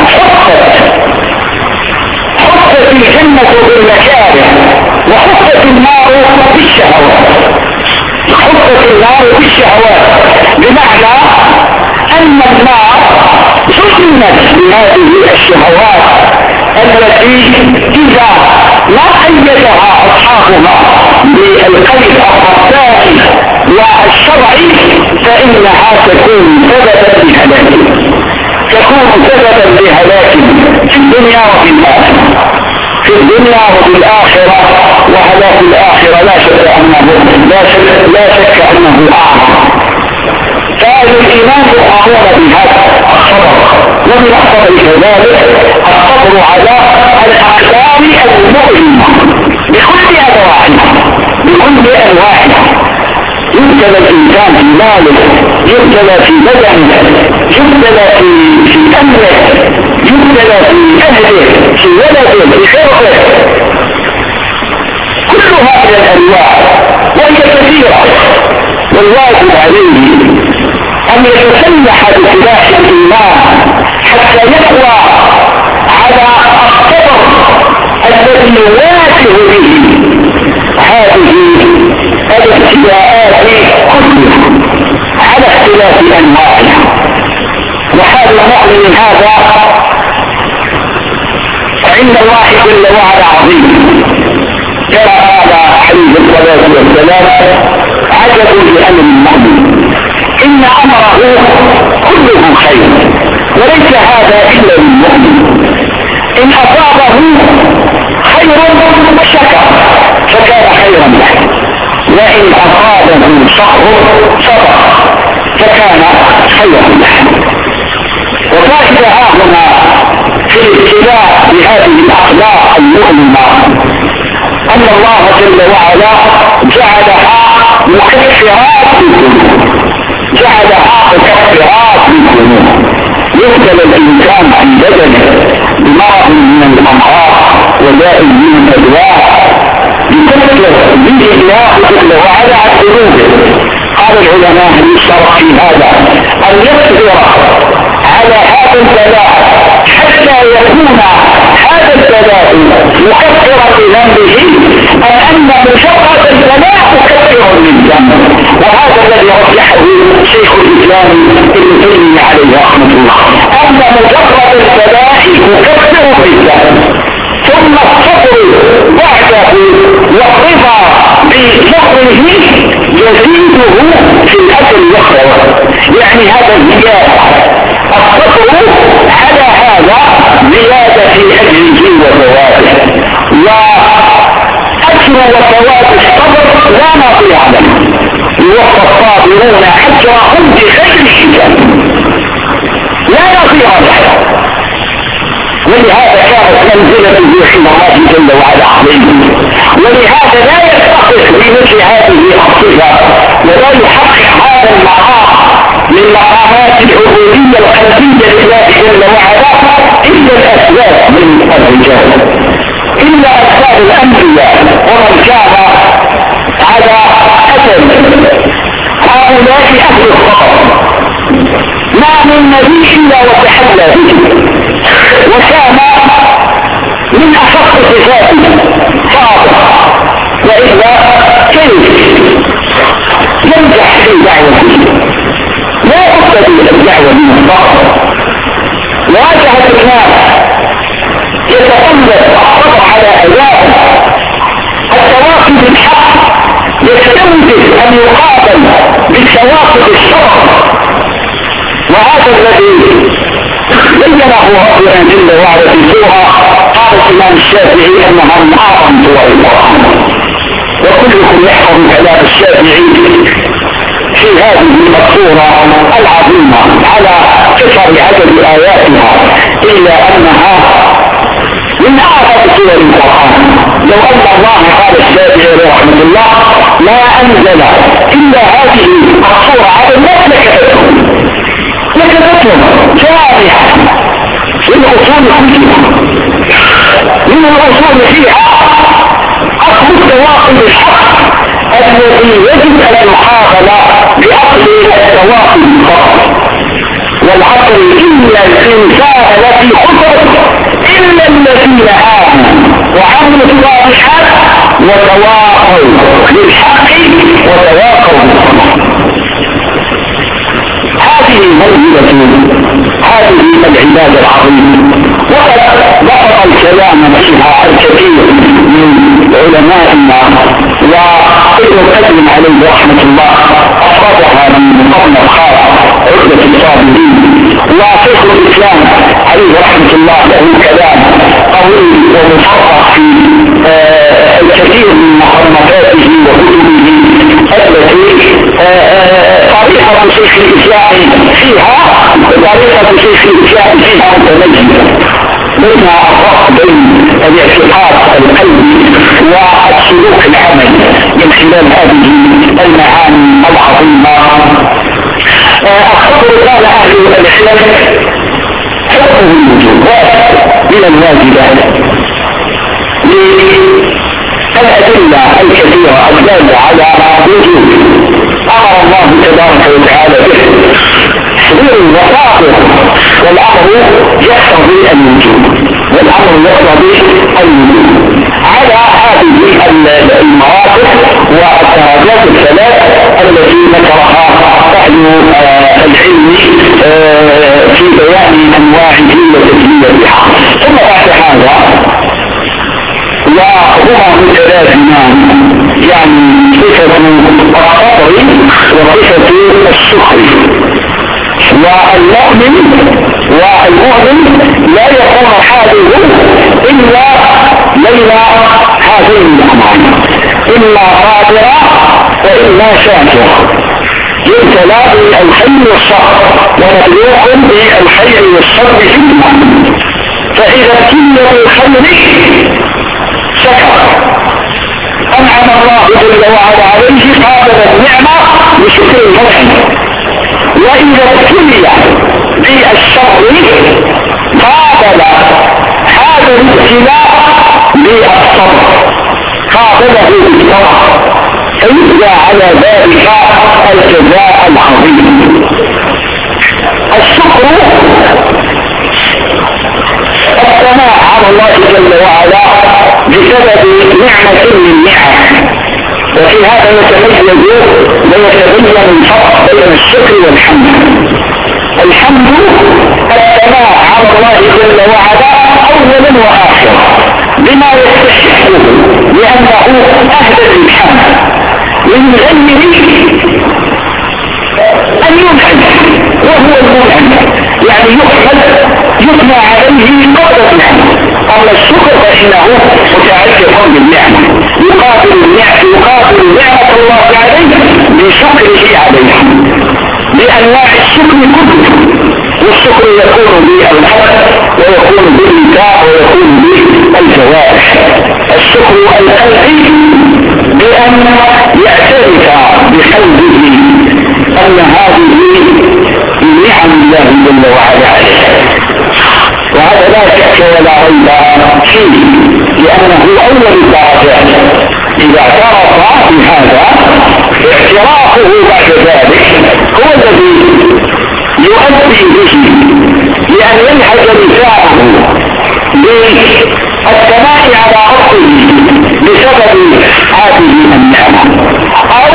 Speaker 1: حفت الجنة بالمكاره وحفت النار بالشهوات بمعنى أن النار سكنت بهذه الشهوات التي إذا ما قيدها أصحابها بالقيد الرباني والشرعي فإنها تكون سببا لهلاك في الدنيا وفي الآخرة. وهلاك الآخرة لا شك أنه أعظم. فأهل الإيمان يقامون بهذا الصبر ومن الصبر كذلك الصبر على الأقدار المؤلمة بكل أنواعها. يبتلى الإنسان في ماله، يبتلى في بدنه، يبتلى في أمره، يبتلى في أهله، في ولده، في خيره. كلها من الأنواع وهي كثيرة. والواجب عليه أن يتسلح بسلاح الإيمان حتى يقوى على الصبر الذي يواجه به هذه الابتلاءات كلها على اختلاف انواعها. وحال المؤمن هذا عند الله جل وعلا عظيم. كما قال عليه الصلاه والسلام عجب لامر المؤمن ان امره كله خير وليس هذا إلا للمؤمن. إن أصابه خير شكر فكان خيرا له، وإن أصابه شر صبر فكان خيرا له. وفائدة هنا في الابتلاء بهذه الأخلاق المؤمنة أن الله جل وعلا جعلها مكفرات للذنوب، جعلها مكفرات للذنوب. يبتلى الإنسان في بدنه بمرض من الأمراض وداء من الأدواء يكفر به الله جل وعلا عن ذنوبه. قال العلماء يشترط في هذا أن يصبر على هذا البلاء حتى يكون هذا البلاء مكفرا لذنبه، أم أن مجرد البلاء مكفر للذنب. وهذا الذي رجحه شيخ الإسلام ابن تيمية عليه رحمة الله، أن مجرد البلاء مكفر للذنب، ثم الصبر بعده والرضا بصبره يزيده في الأجر والثواب. يعني هذا زيادة، الصبر على هذا زيادة في أجره وثوابه، وأجر وثواب الصبر لا نضيع له، يوفى الصابرون أجرهم بغير حساب، لا نضيع له. ولهذا كانت منزلة عند الله جل وعلا عليه، ولهذا لا يستحق بمثل هذه الصفة ولا يحقق هذا المقام من مقامات العبودية القلبية لله جل وعلا إلا الأسباب من الرجال، إلا أسباب الأنبياء ومن كان على أثر هؤلاء أهل الخطر. ما من نبي إلا وتحلى به، وكان من أخص صفاته صادق، وإلا كيف ينجح في دعوته؟ لا تقتضي الدعوة من الصبر. واجهة الناس يتطلب الصبر على أدائه، التواصي بالحق يستوجب أن يقابل بالتواصي بالصبر، وهذا الذي بينه ربنا جل وعلا في سورة قال الإمام الشافعي أنها من أعظم سور القرآن، وكلكم يحفظ كلام الشافعي في هذه السورة العظيمة على كثر عدد آياتها، إلا أنها من أعظم سور القرآن. لو أن الله قال الشافعي رحمه الله ما أنزل إلا هذه السورة على الناس لكتبتهم جامعة من الأصول فيها أصل التواصل الحق الذي يجب أن يقابل بأصل التواصل الفقر والعقل. إلا الإنسان الذي خسر إلا الذين آمنوا وعملوا الصالحات وتواصوا بالحق وتواصوا بالصبر. هذه منزلة هذه العبادة العظيمة، وقد بسط الكلام فيها الكثير من علمائنا، وابن القيم عليه رحمة الله أفردها من مقام خاص عدة الصابرين، وشيخ الإسلام عليه رحمة الله له كلام قوي ومفرق في الكثير من مصنفاته وكتبه التي طريقة شيخ الإسلام فيها طريقة شيخ الإسلام فيها متميزة بين الفرق بين الاعتقاد القلبي والسلوك العملي من خلال هذه المعاني العظيمة. الخطر قال أهل الإسلام حكمه الوجوب من الواجبات للأدلة الكثيرة الدالة على وجوب أمر الله تبارك وتعالى به تحذير وصابر، والأمر يقتضي الوجوب، والأمر يقتضي الوجوب على هذه المواقف والدرجات الثلاث التي ذكرها أهل العلم في بيان أنواعه وتجليتها. ثم بعد هذا وهما متلازمان، يعني صفة الصبر وصفة الشكر، والمؤمن حاله إلا بين هذين الأمرين، إما قادرا وإما شاكرا، يبتلى بالخير والشر ونبلوكم بالخير والشر فتنة، فإذا ابتلي بالخير شكر أنعم الله جل وعلا عليه قابل النعمة بشكر المنعم، وإذا ابتلي بالشر قابل هذا الابتلاء بالصبر، قابله بالصبر فيجزى على ذلك الجزاء العظيم. الشكر الثناء على الله جل وعلا بسبب نعمة من نعم، وفي هذا يتميز ويتبين الفرق بين الشكر والحمد. الحمد الثناء على الله جل وعلا أولا وآخرا بما يستحقه، لأنه أهدى الحمد من غيره أن ينعم، وهو المنعم، يعني يثنى عليه قبل النعمة. أما الشكر فإنه متعلق بالنعمة، يقابل نعمة الله عليه بشكره عليه بأنواع الشكر كله، والشكر يكون بالحمد ويكون بالإيتاء ويكون بالجوارح. الشكر القلبي بأن يعترف بقلبه أن هذه نعم الله جل وعلا عليه، وهذا لا شك ولا ريب فيه، لأنه أول الدرجات. إذا اعترف بهذا اعترافه بعد ذلك هو الذي يؤدي به لأن ينهج لسانه بالثناء على ربه بسبب هذه النعمة، أو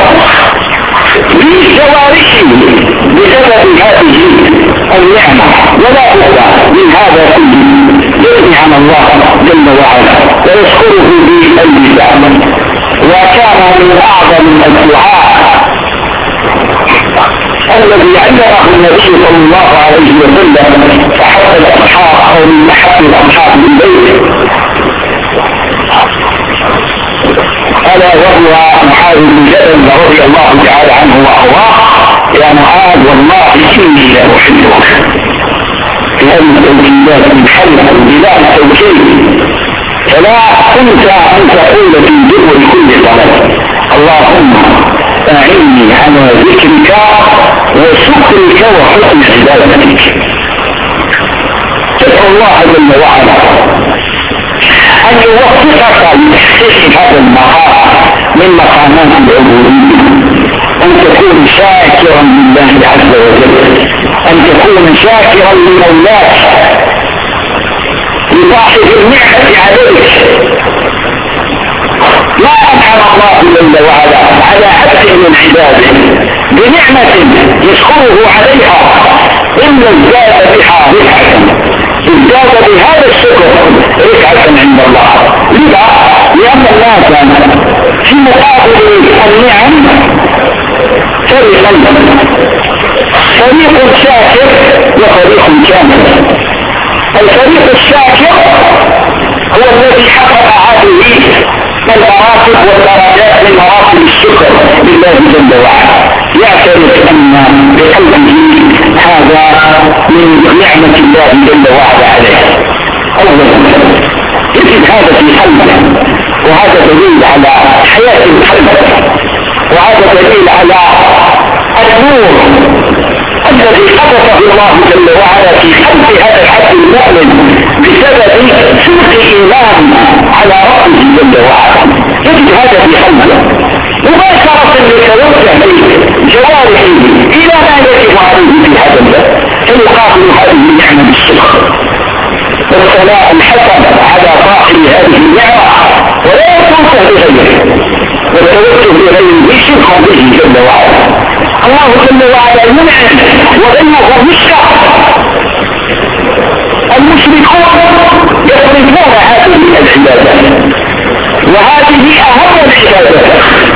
Speaker 1: بجوارحه بسبب هذه النعمة. ولا بد من هذا كله، يثني عن الله جل وعلا ويشكره باللسان. وكان من أعظم الدعاء الذي علمه النبي صلى الله عليه وسلم فحتى الأصحاب أو من أحد الأصحاب بالبيت، ألا وهو معاذ بن جبل رضي الله تعالى عنه وأرضاه: يا معاذ والله إني لأحبك. لأن التوكيدات من حلف بلا توكيد، فلا كنت أن تقول في دبر كل صلاة اللهم أعني على ذكرك وشكرك وحسن عبادتك. تدعو الله جل وعلا أن يوفقك لتحقيق هذا المقام من مقامات العبودية، أن تكون شاكرا لله عز وجل، أن تكون شاكرا لمولاك لصاحب النعمة عليك. ما أنعم الله جل وعلا على عبد من عباده بنعمة يشكره عليها إلا ازداد بها رفعة، ازداد بهذا الشكر رفعة عند الله. لذا لأن الناس في مقابل النعم فريق شاكر وفريق كامل. الفريق الشاكر هو الذي حقق هذه المراتب والدرجات من مراتب الشكر لله جل وعلا، يعترف أن بقلبه هذا من نعمة الله جل وعلا عليه. أولا يجد هذا في قلبه، وهذا دليل على حياة القلب، وهذا دليل على النور الذي قذفه الله جل وعلا في قلب هذا العبد المؤمن بسبب صدق ايمان على ربه جل وعلا. يجد هذا في قلبه مباشرة يتوجه جوارحه الى ما يجب عليه في هذا الباب، فيقابل هذه النعمة بالشكر والثناء الحسن على صاحب هذه النعمة، ولا يتوجه لغيره، والتوجه لغيره شرك به جل وعلا. الله جل وعلا ينعم وغيره يشرك. المشركون يصرفون هذه العبادات، وهذه أهم العبادات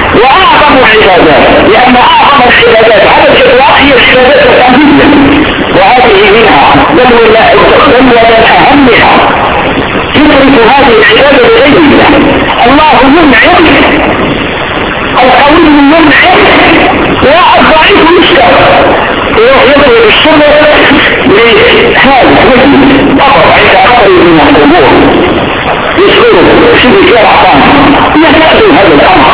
Speaker 1: وأعظم العبادات، لأن أعظم العبادات على الإطلاق هي العبادات القلبية، وهذه منها بل ومن أهمها تدرك هذه العبادة بغير الله. الله منعم، القوي منعم والضعيف مستوى، ويضرب الشر لهذا الرجل طبع عند أقرب من القبور يشعره شبه كرعطان. لا تأخذ هذا الأمر،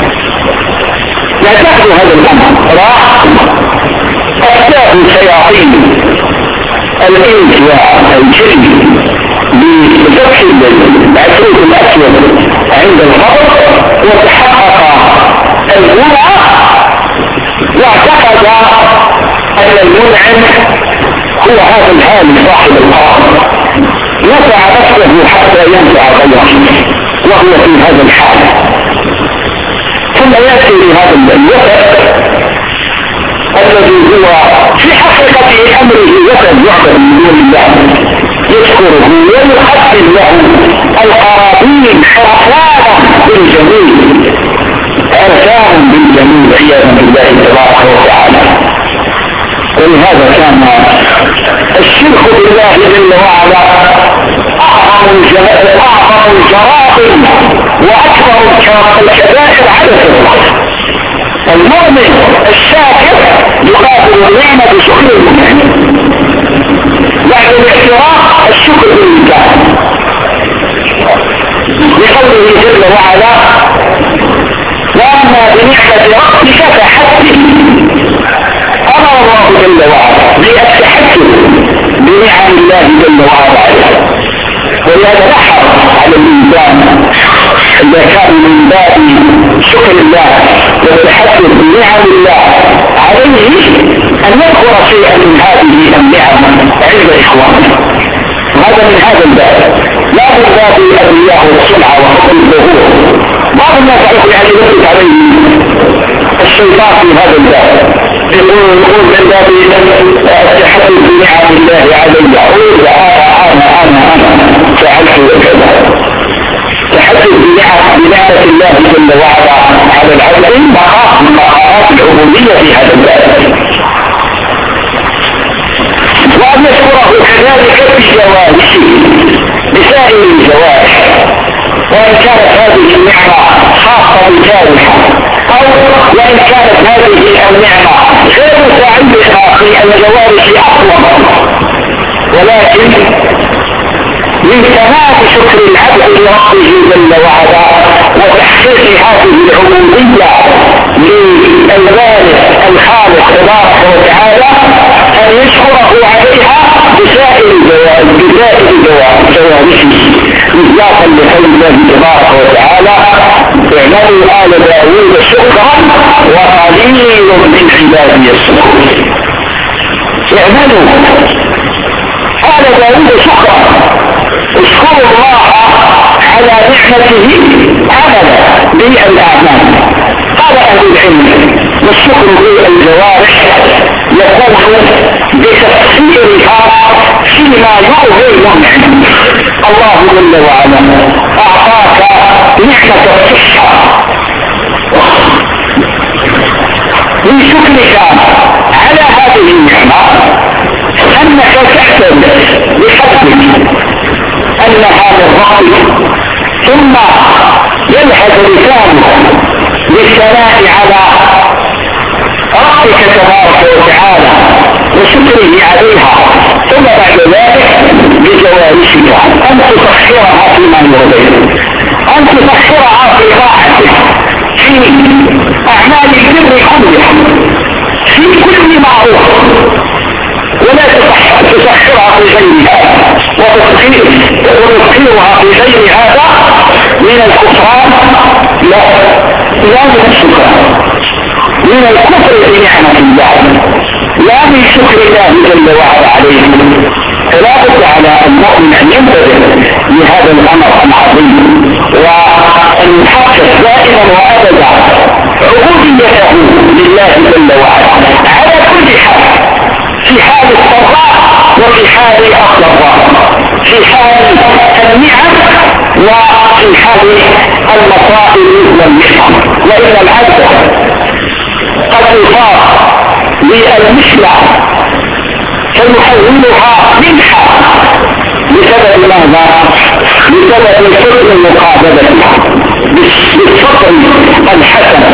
Speaker 1: لا تأخذ هذا الأمر. راح أفتاه الشياطين الإنس والجن بفتح العفريت الأسود عند القبر، وتحقق الهوى واعتقد أن المنعم هو هذا الحال صاحب القبر، نفع نفسه حتى ينفع غيره وهو في هذا الحال. ثم يأتي لهذا الوثن الذي هو في حقيقة أمره وثن يعبد من دون الله، يذكره ويقدم له القرابين حرفانا بالجميل، عرفان بالجميل عياذا بالله تبارك وتعالى. ولهذا كان الشرك بالله جل وعلا أعظم الجرائم وأكبر الكبائر على الإطلاق. المؤمن الشاكر يقابل النعمة بشكر المنعم، بعد الاعتراف الشكر بالله، لقوله جل وعلا وأما بنعمة ربك فحدث. أمر الله جل وعلا بالتحدث بنعم الله جل وعلا عليه، ولهذا نحر على الإنسان إذا كان من باب شكر الله والتحدث بنعم الله عليه أن يذكر شيئا من هذه النعم عند إخوانه. وهذا من هذا الباب، لا من باب الأبرياء والسمعة وحب الظهور. بعض الناس يعني يثبت عليه الشيطان في هذا الباب، يقول من باب التحدث بنعم الله علي، أقول أنا فعلت كذا. تحدث بنعمة الله جل وعلا على العبد مقام من مقامات العبودية في هذا الباب، وأن يذكره كذلك بجوارحه بسائر الجوارح، وإن كانت هذه النعمة خاصة بجارحة أو وإن كانت هذه النعمة غير متعلقة في الجوارح أصلا، ولكن من كمال شكر العبد لربه جل وعلا وتحقيق هذه العبودية للبارئ الخالق تبارك وتعالى أن يشكره عليها بسائر جوارحه، مصداقا لقول الله تبارك وتعالى اعملوا آل داوود شكرا وقليل من عبادي الشكور. اعملوا آل داوود شكرا، اشكروا الله على نعمته عملا بالأعمال. قال أهل العلم والشكر بالجوارح يكون بتفسيرها فيما يؤذي المنعم. الله جل وعلا أعطاك نعمة الصحة، من شكرك على هذه النعمة أنك تعتبر بحسبك أنها من ربك، ثم يلحظ لسانك بالثناء على ربك تبارك وتعالى وشكره عليها، ثم بعد ذلك بجوارحك أن تسخرها فيما يرضيك، أن تسخرها في طاعتك في أعمال البر كلها في كل معروف، ولا تسخرها في غيرها وتسخرها في غير هذا من الكفران، لا من الشكر، من الكفر بنعمة الله، لا من شكر الله جل وعلا عليه. فلا بد على المؤمن أن ينتبه لهذا الأمر العظيم، وأن يحقق دائما وأبدا عبوديته لله جل وعلا على كل حال، في حال الضراء وفي حال الضراء، في حال النعم وفي حال المصائب والمحن. وإن العبد قد يصاب بالمثلى فيحولها منحة بسبب ماذا؟ بسبب حسن مقابلتها بالفطر الحسن،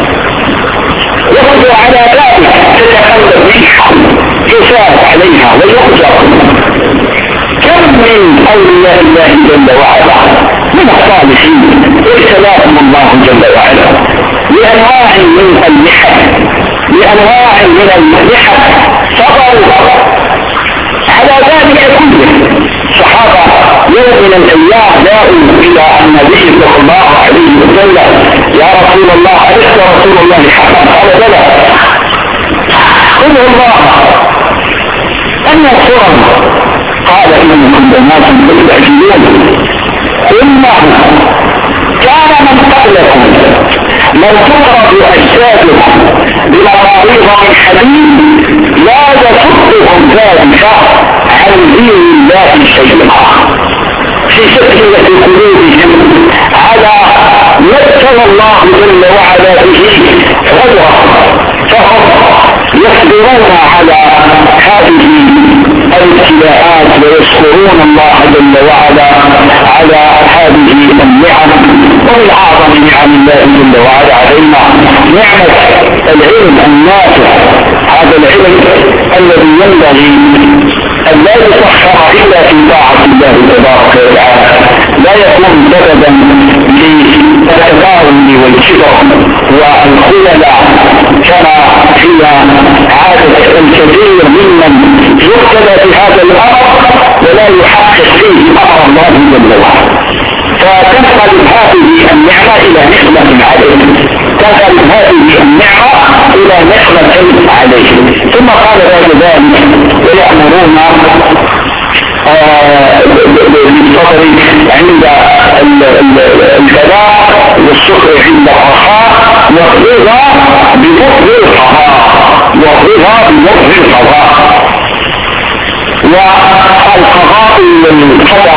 Speaker 1: يقدر على ذلك تتقلب منحة يساعد عليها ويقدر. كم من أولياء الله جل وعلا من الصالحين ابتلاهم الله جل وعلا بأنواع من المحن، بأنواع من المحن صبروا على ذلك كله. صحابة يوم من الأيام جاءوا إلى النبي صلى الله عليه وسلم: يا رسول الله ألست رسول الله حقا؟ قال: بلى. قل الله أن ينصرنا؟ قال: إنكم ناس تستعجلون، إنه كان من قبلكم لو تضرب أجسادهم بمقاريض من حديد لا يصدهم ذلك عن دين الله شيئا، في سكنة قلوبهم على ما ابتلى الله جل وعلا به غيره، فهم يصبرون على هذه الابتلاءات ويشكرون الله جل وعلا على هذه النعم. ومن اعظم نعم الله جل وعلا علينا نعمة العلم النافع، هذا العلم الذي ينبغي أن لا يسخر إلا في طاعة الله تبارك وتعالى، لا يكون سببا للتباين والكبر والخلل كما هي عادة الكثير ممن يبتلى بهذا الأمر ولا يحقق فيه أمر الله جل وعلا، فتنقلب هذه النعمة إلى نعمة عليه، تنقلب هذه النعمة إلى نعمة عليه. ثم قال بعد ذلك: ويأمرون بالصبر عند البلاء والشكر عند الرخاء والرضا بمقدر القضاء، والرضا بمقدر القضاء. والقضاء والقدر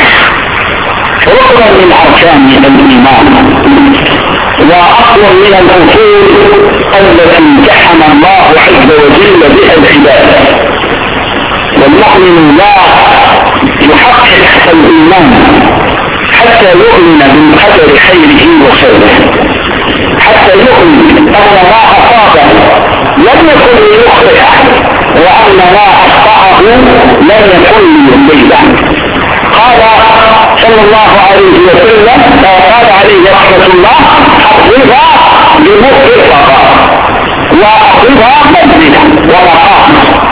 Speaker 1: ركن من أركان الإيمان وأصل من الأصول التي امتحن الله عز وجل بها العباد، والمؤمن لا يحقق الإيمان حتى يؤمن بالقدر خيره وشره، حتى يؤمن أن ما أصابه لم يكن ليخطئه، وأن ما أخطأه لم يكن ليصيبه. قال صلى الله عليه وسلم، قال عليه رحمة الله: الرضا بمقدر القضاء، والرضا منزلة ومقام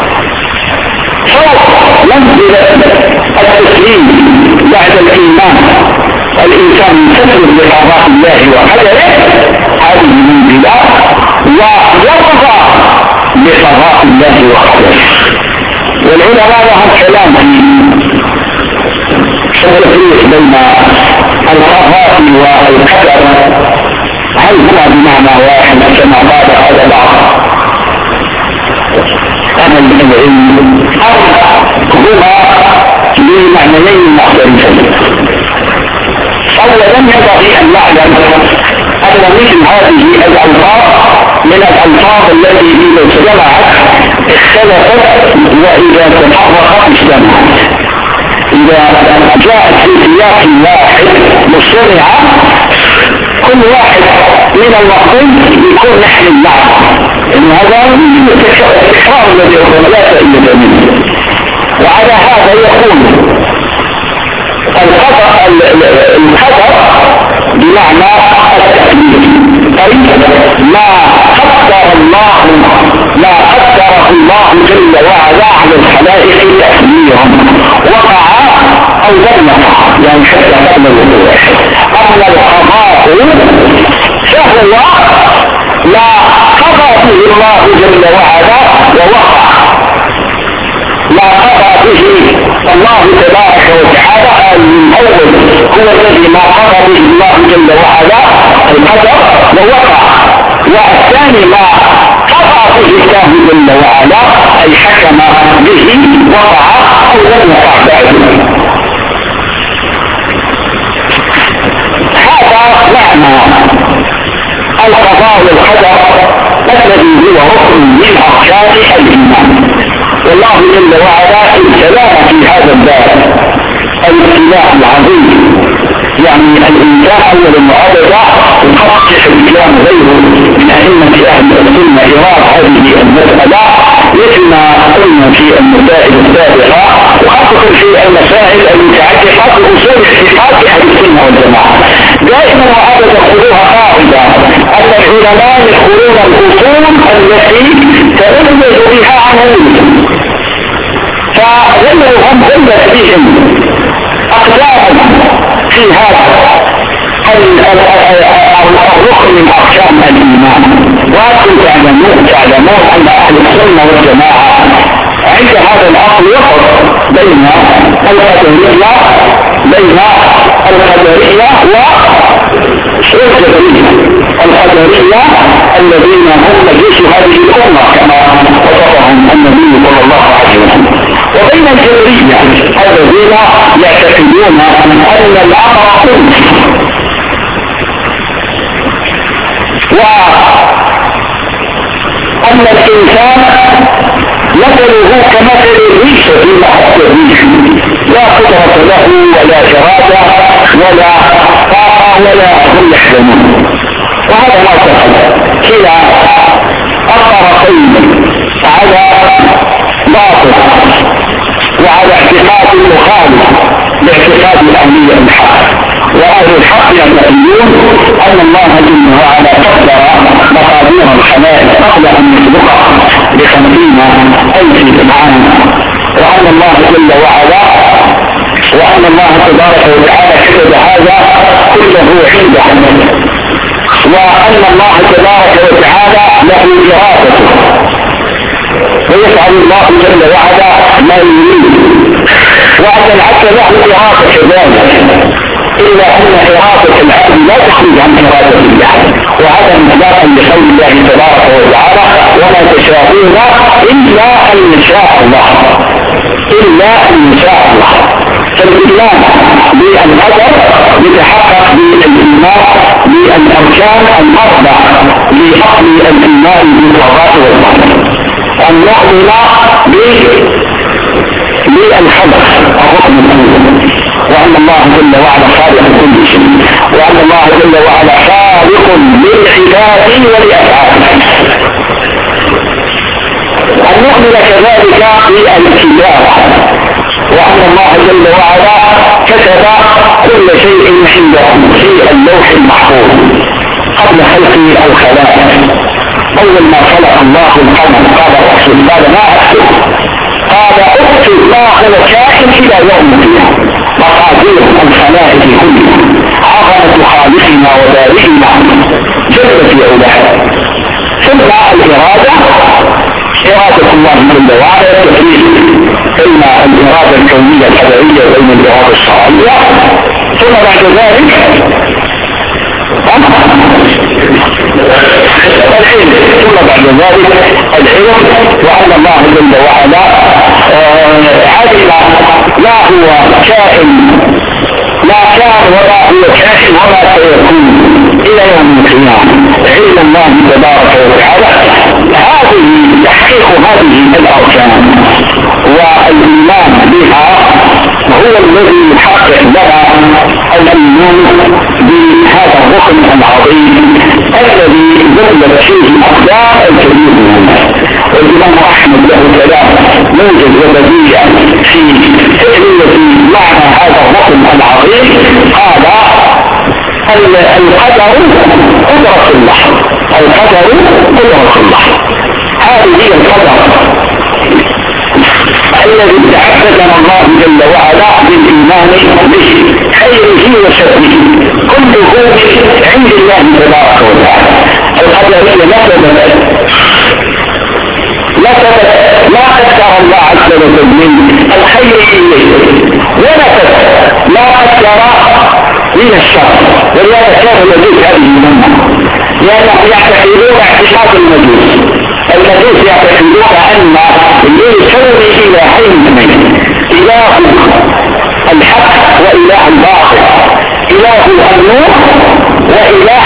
Speaker 1: فوق منزلة التسليم بعد الإيمان. الإنسان يسلم بقضاء الله وقدره، هذه منزلة، ويرضى بقضاء الله وقدره. والعلماء لهم كلام في التفريق بين القضاء والقدر، هل هما بمعنى واحد كما قال هذا بعض أهل العلم، أو هما بمعنيين مختلفين؟ أولا ينبغي أن نعلم أن مثل هذه الألفاظ من الألفاظ التي إذا اجتمعت اختلفت، وإذا تفرقت اجتمعت. إذا جاءت في سياق واحد مجتمعة، كل واحد من اللفظين يكون نحن المعنى، إن هذا التكرار الذي هو لا فائدة منه. وعلى هذا يكون القدر بمعنى التقدير، أي ما قدره الله جل وعلا على الخلائق تقديرهم، وقع أو لم يقع، يعني حتى قبل الوقوع. أما القضاء فهو ما قضى به الله جل وعلا ووقع، ما قضى به الله تبارك وتعالى من أول هو الذي ما قضى به الله جل وعلا القدر ووقع، والثاني ما قضى به الله جل وعلا أي حكم به وقع أو لم يقع بعد. هذا معنى القضاء والقدر الذي هو ركن من أركان الإيمان. والله جل وعلا ابتلانا في هذا الباب الابتلاء العظيم. يعني الإنسان أول المعادلة يقصح الإسلام غيره من أئمة أهل السنة إراد هذه المسألة مثل ما قلنا في المسائل السابقة، وخاصة في المسائل المتعلقة بأصول اعتقاد أهل السنة والجماعة. دائما وأبدا خذوها قاعدة أن العلماء يذكرون الأصول التي تميز بها عنهم، فغيرهم غلت بهم أقدام في هذا الركن من أقسام الإيمان. وأنتم تعلمون أن أهل السنة والجماعة عند هذا الأصل يفرق بين القدرية والجبرية. القدرية الذين هم مجلس هذه الأمة كما وصفهم النبي صلى الله عليه وسلم، وبين الجبرية الذين يعتقدون أن الأمر كله، وأن الإنسان مثله كمثل الريش في محط الريش، لا قدرة له ولا إرادة ولا طاقة ولا هم يحزنون. وهذا ما تفعل كلا الطرفين على باطل وعلى اعتقاد مخالف لاعتقاد الأهلية الحق. وأهل الحق يعتقدون أن الله جل وعلا قدر مقادير الخلائق قبل أن يخلقها ب50,000 عام، وأن الله جل وعلا وأن الله تبارك وتعالى كتب هذا كله عنده، وأن الله تبارك وتعالى له إرادته ويفعل الله جل وعلا ما يريد، وأن العبد له إرادة كذلك، إلا أن إرادة العبد لا تخرج عن إرادة الله، وهذا مصداقا لقول الله تبارك وتعالى وما تشاءون إلا أن يشاء الله، إلا أن يشاء الله. فالإيمان بالقدر يتحقق بالإيمان بالأركان الأربع لأصل الإيمان بالقضاء والقدر، أن نؤمن بالخلق الركن الأول، وأن الله جل وعلا خالق كل شيء، وأن الله جل وعلا خالق للعباد ولأفعاله. أن نؤمن كذلك بالكتابة، وأن الله جل وعلا كتب كل شيء عنده في اللوح المحفوظ قبل خلق الخلائق. أول ما خلق الله القلم قال اكتب، قال ما اكتب؟ قال اكتب ما هو كائن إلى يوم القيامة، مقادير الخلائق كلها، عظمة خالقنا وبارئنا جل في علاه. ثم الإرادة، إرادة الله جل وعلا تفريق بين الإرادة الكونية القدرية وبين الإرادة الشرعية. ثم بعد ذلك العلم، ثم بعد ذلك العلم، وأن الله جل وعلا علم لا هو كائن، لا كان ولا هو كائن ولا سيكون إلى يوم القيامة. علم الله تبارك وتعالى هذه تحقيق هذه الأركان والإيمان بها هو الذي يحقق لنا الإيمان بهذا الركن العظيم الذي ذلت فيه أقدار الكثير من الناس. والإمام أحمد له كلام موجز وبديع في تألية معنى هذا الركن العظيم، قال القدر قدرة الله، القدر قدرة الله. هذه هي القدر الذي تعبدنا الله جل وعلا بالإيمان به، خيره وشره كله عند الله تبارك وتعالى. القدرية لا قدر الله عز وجل من الخير إليه، ولا قدر من الشر. ولهذا كان المجوس هذه المنة، لأنهم يعتقدون اعتقاد المجوس يعتقدون أن للكون إلهين اثنين، إله الحق وإله الباطل، إله النور وإله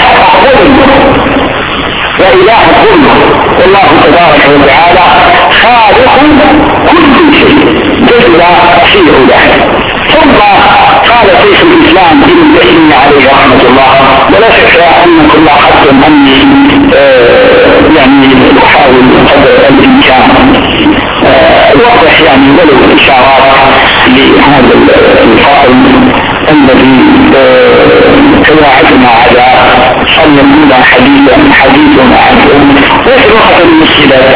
Speaker 1: الظلم. والله تبارك وتعالى خالق كل شيء جل في علاه. ثم قال شيخ الاسلام ابن تيميه عليه رحمه الله: ولا شك ان كل حق اني يعني احاول قدر الامكان اوضح يعني ولو اشارات لهذا الفصل الذي تواعدنا على ان يكون حديثنا عنه ويتوقف المشكلات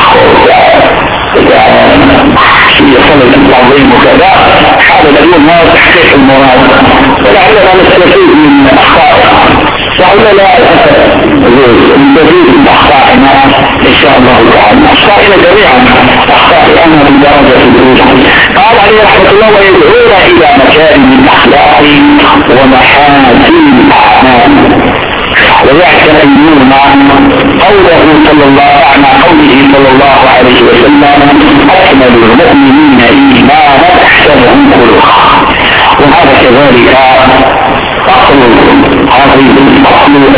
Speaker 1: في صلة التعظيم وكذا. حاول اليوم هذا تحقيق المراد، ولعلنا نستفيد من اخطائنا، وعلنا لا نستفيد من اخطائنا ان شاء الله تعالى. اخطائنا جميعا اخطائنا بالدرجة الاولى. قال عليه رحمة الله: ويدعون الى مكارم الاخلاق ومحاسن الاعمال ويعتمدون قوله صلى الله عليه وسلم: اكمل المؤمنين ايمانا احسنهم خلقا. وهذا كذلك اصل عظيم، اصل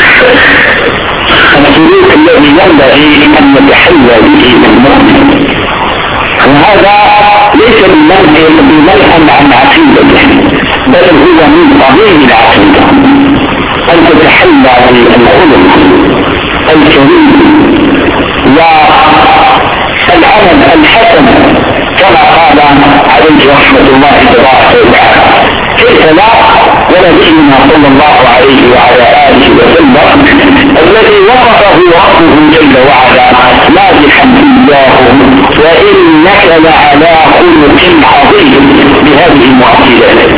Speaker 1: السلوك الذي ينبغي ان يتحلى به المؤمن. وهذا ليس بمنع عن عقيدته، بل هو من قبيل العقيده ان تتحلى بالخلق الكريم والعمل الحسن كما قال عليه رحمه الله تبارك وتعالى: كيف لا ونبينا صلى الله عليه وعلى اله وسلم الذي وصفه ربه جل وعلا مادحا اياه: وانك لعلى خلق عظيم بهذه المعجزات.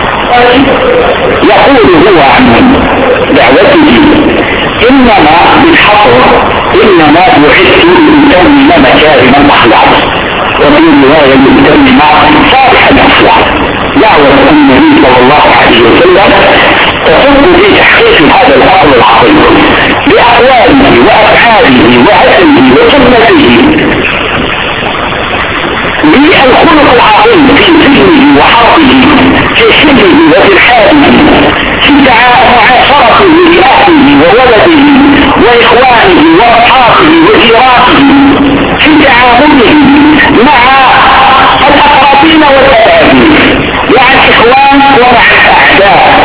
Speaker 1: يقول هو عن دعوته: انما بالحصر انما بعثت لاتمم مكارم الاخلاق، وفي روايه لاتمم صالح الاخلاق. دعوه النبي صلى الله عليه وسلم تصب في تحقيق هذا الاصل العظيم باقواله وافعاله وهديه وسنته، بالخلق العظيم في سلمه وحربه، في سلمه وفي حاله، في معاشرته لاهله وولده واخوانه واصحابه وجيرانه، في تعامله مع الاقربين والاباء، مع الاخوان ومع الاعداء.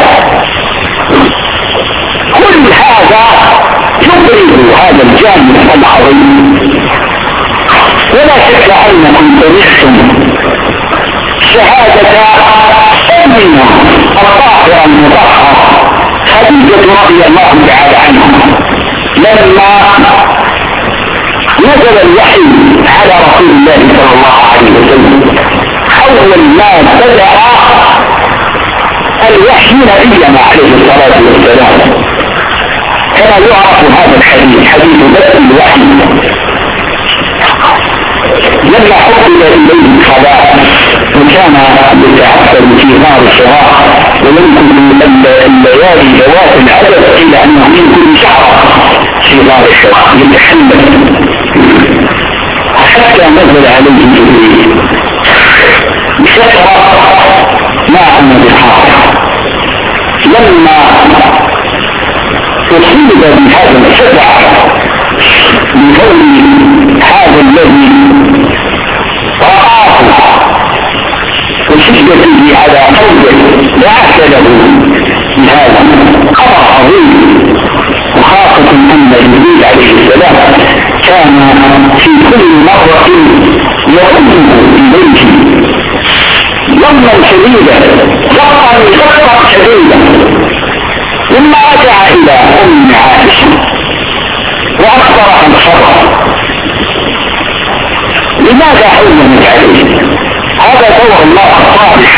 Speaker 1: كل هذا يبرز هذا الجانب العظيم. ولا شك انكم سمعتم شهادة امنا الطاهرة المطهرة خديجة رضي الله تعالى عنها لما نزل الوحي على رسول الله صلى الله عليه وسلم. اول ما بدأ الوحي نبينا عليه الصلاة والسلام، كما يعرف هذا الحديث حديث بدء الوحي، لما حصل اليه الخباء وكان يتعبد في نار الصراع ويمكن الليالي ذوات العدد الى انه يمكن شهر في نار الصراع يتحمل حتى نزل عليه جبريل شكر مع النبي الحاضر. لما تصيب بهذا الشفع بقول هذا الذي رآه وشدته على قلبه وعسى له بهذا خبر عظيم، وخاصة أن جبريل عليه السلام كان في كل مرة يقوم إليه يوما شديدا ضغطا شديدا. ثم رجع إلى أم عائشة وأخبر عن خبر. لماذا حولنا عليه؟ هذا دور الله الصالح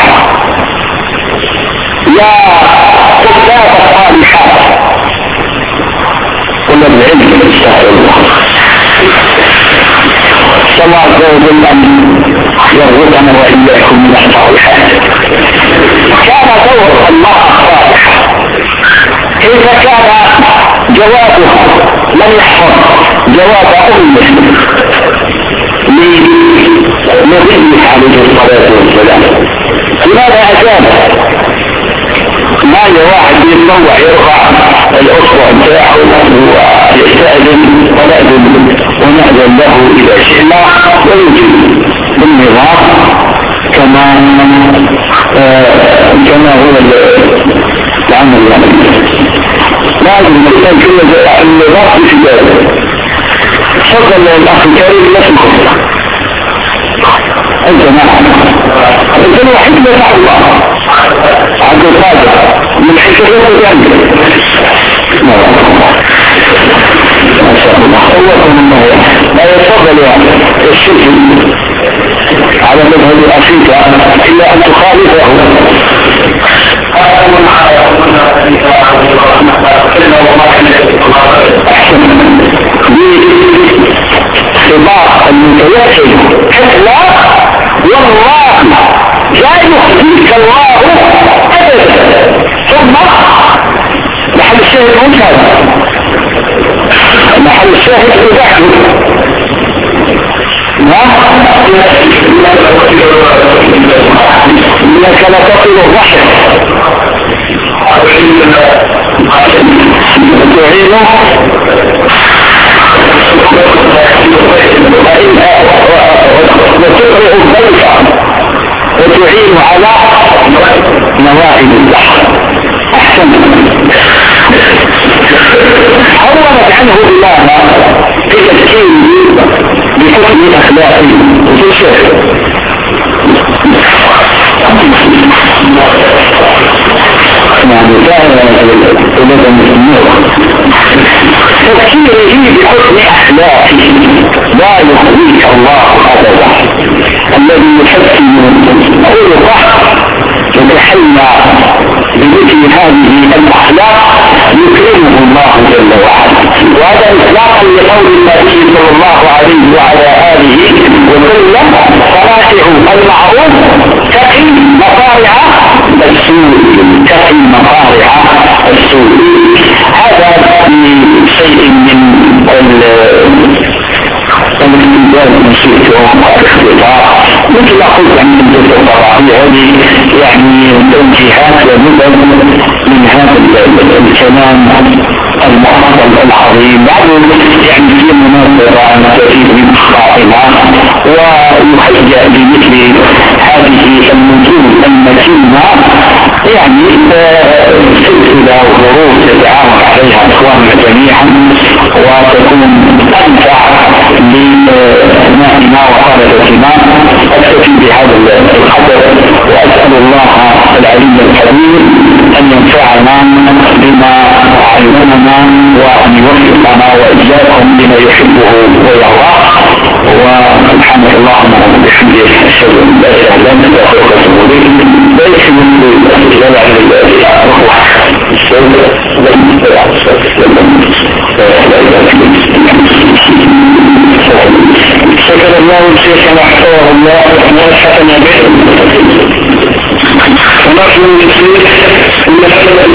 Speaker 1: يا طلاب الصالحات طلاب العلم استغفر الله. صلى الله عز وجل ان يرزقنا واياكم من الصالحات. كان دور الله الصالح كيف كان جوابه لم يحفظ جواب امه لنبيه عليه الصلاه والسلام. لماذا اجابه؟ ما واحد يتطوع يرفع الاصبع بتاعه ويستاذن ونأذن له اذا شئنا ويجيب. النظام كما هو العمل يعني لازم الإنسان كله النظام في ذلك. تفضل الأخ الكريم لا تنخص أنت معنا أنت الوحيد لا تعلم الله عبد القادر من حكاية ذلك ما شاء الله قوة من الله. لا يتفضل يعني الشرك على مذهب أخيك إلا أن تخالفه أحسن بخطاب المتوحد حتى والله لا يخزيك الله أبدا. ثم محل الشاهد منتهى محل الشاهد إباحه إنك لا تطير الرحم تعينه وتقرئ الضيف وتعين على نواعي البحر. أحسن حرمت عنه بماذا في تذكيره بحكم أخلاقه وفي الشهر يعني كان أولادا مسلمين تذكيره بحكم أخلاقه لا يخزيك الله أبدا. الذي يحكم خلقه يتحلى بمثل هذه الأخلاق يكرمه الله جل وعلا. وهذا إطلاقا لقول النبي صلى الله عليه وعلى آله وسلم صنائع المعروف تقي مصارع السوء تقي مصارع السوء. هذا شيء من الاستنجاد من شئت والاختلاط مثل ما قلت عن الجزء الطبعي هذه يعني توجيهات ومدد من هذا الكلام المحفظ العظيم. بعضهم يعني في مناظرة عن كثير من أخطائنا ويهيأ لمثل هذه النجوم المتينة يعني سلسلة وظروف يتعامل عليها إخواننا جميعا وتكون أنفع لأبنائنا وطلبتنا. أكتفي بهذا القدر وأسأل الله العلي الكبير أن ينفعنا بما علمنا وأن يوفقنا وإياكم لما يحبه ويرضاه. وسبحانك اللهم وبحمدك أشهد أن لا إله إلا أنت أستغفرك وأتوب إليك. ليس من الإجابة عن الأخوة السوداء لم يستطع شكر الله شيخنا حفظه الله وحسن به ونرجو من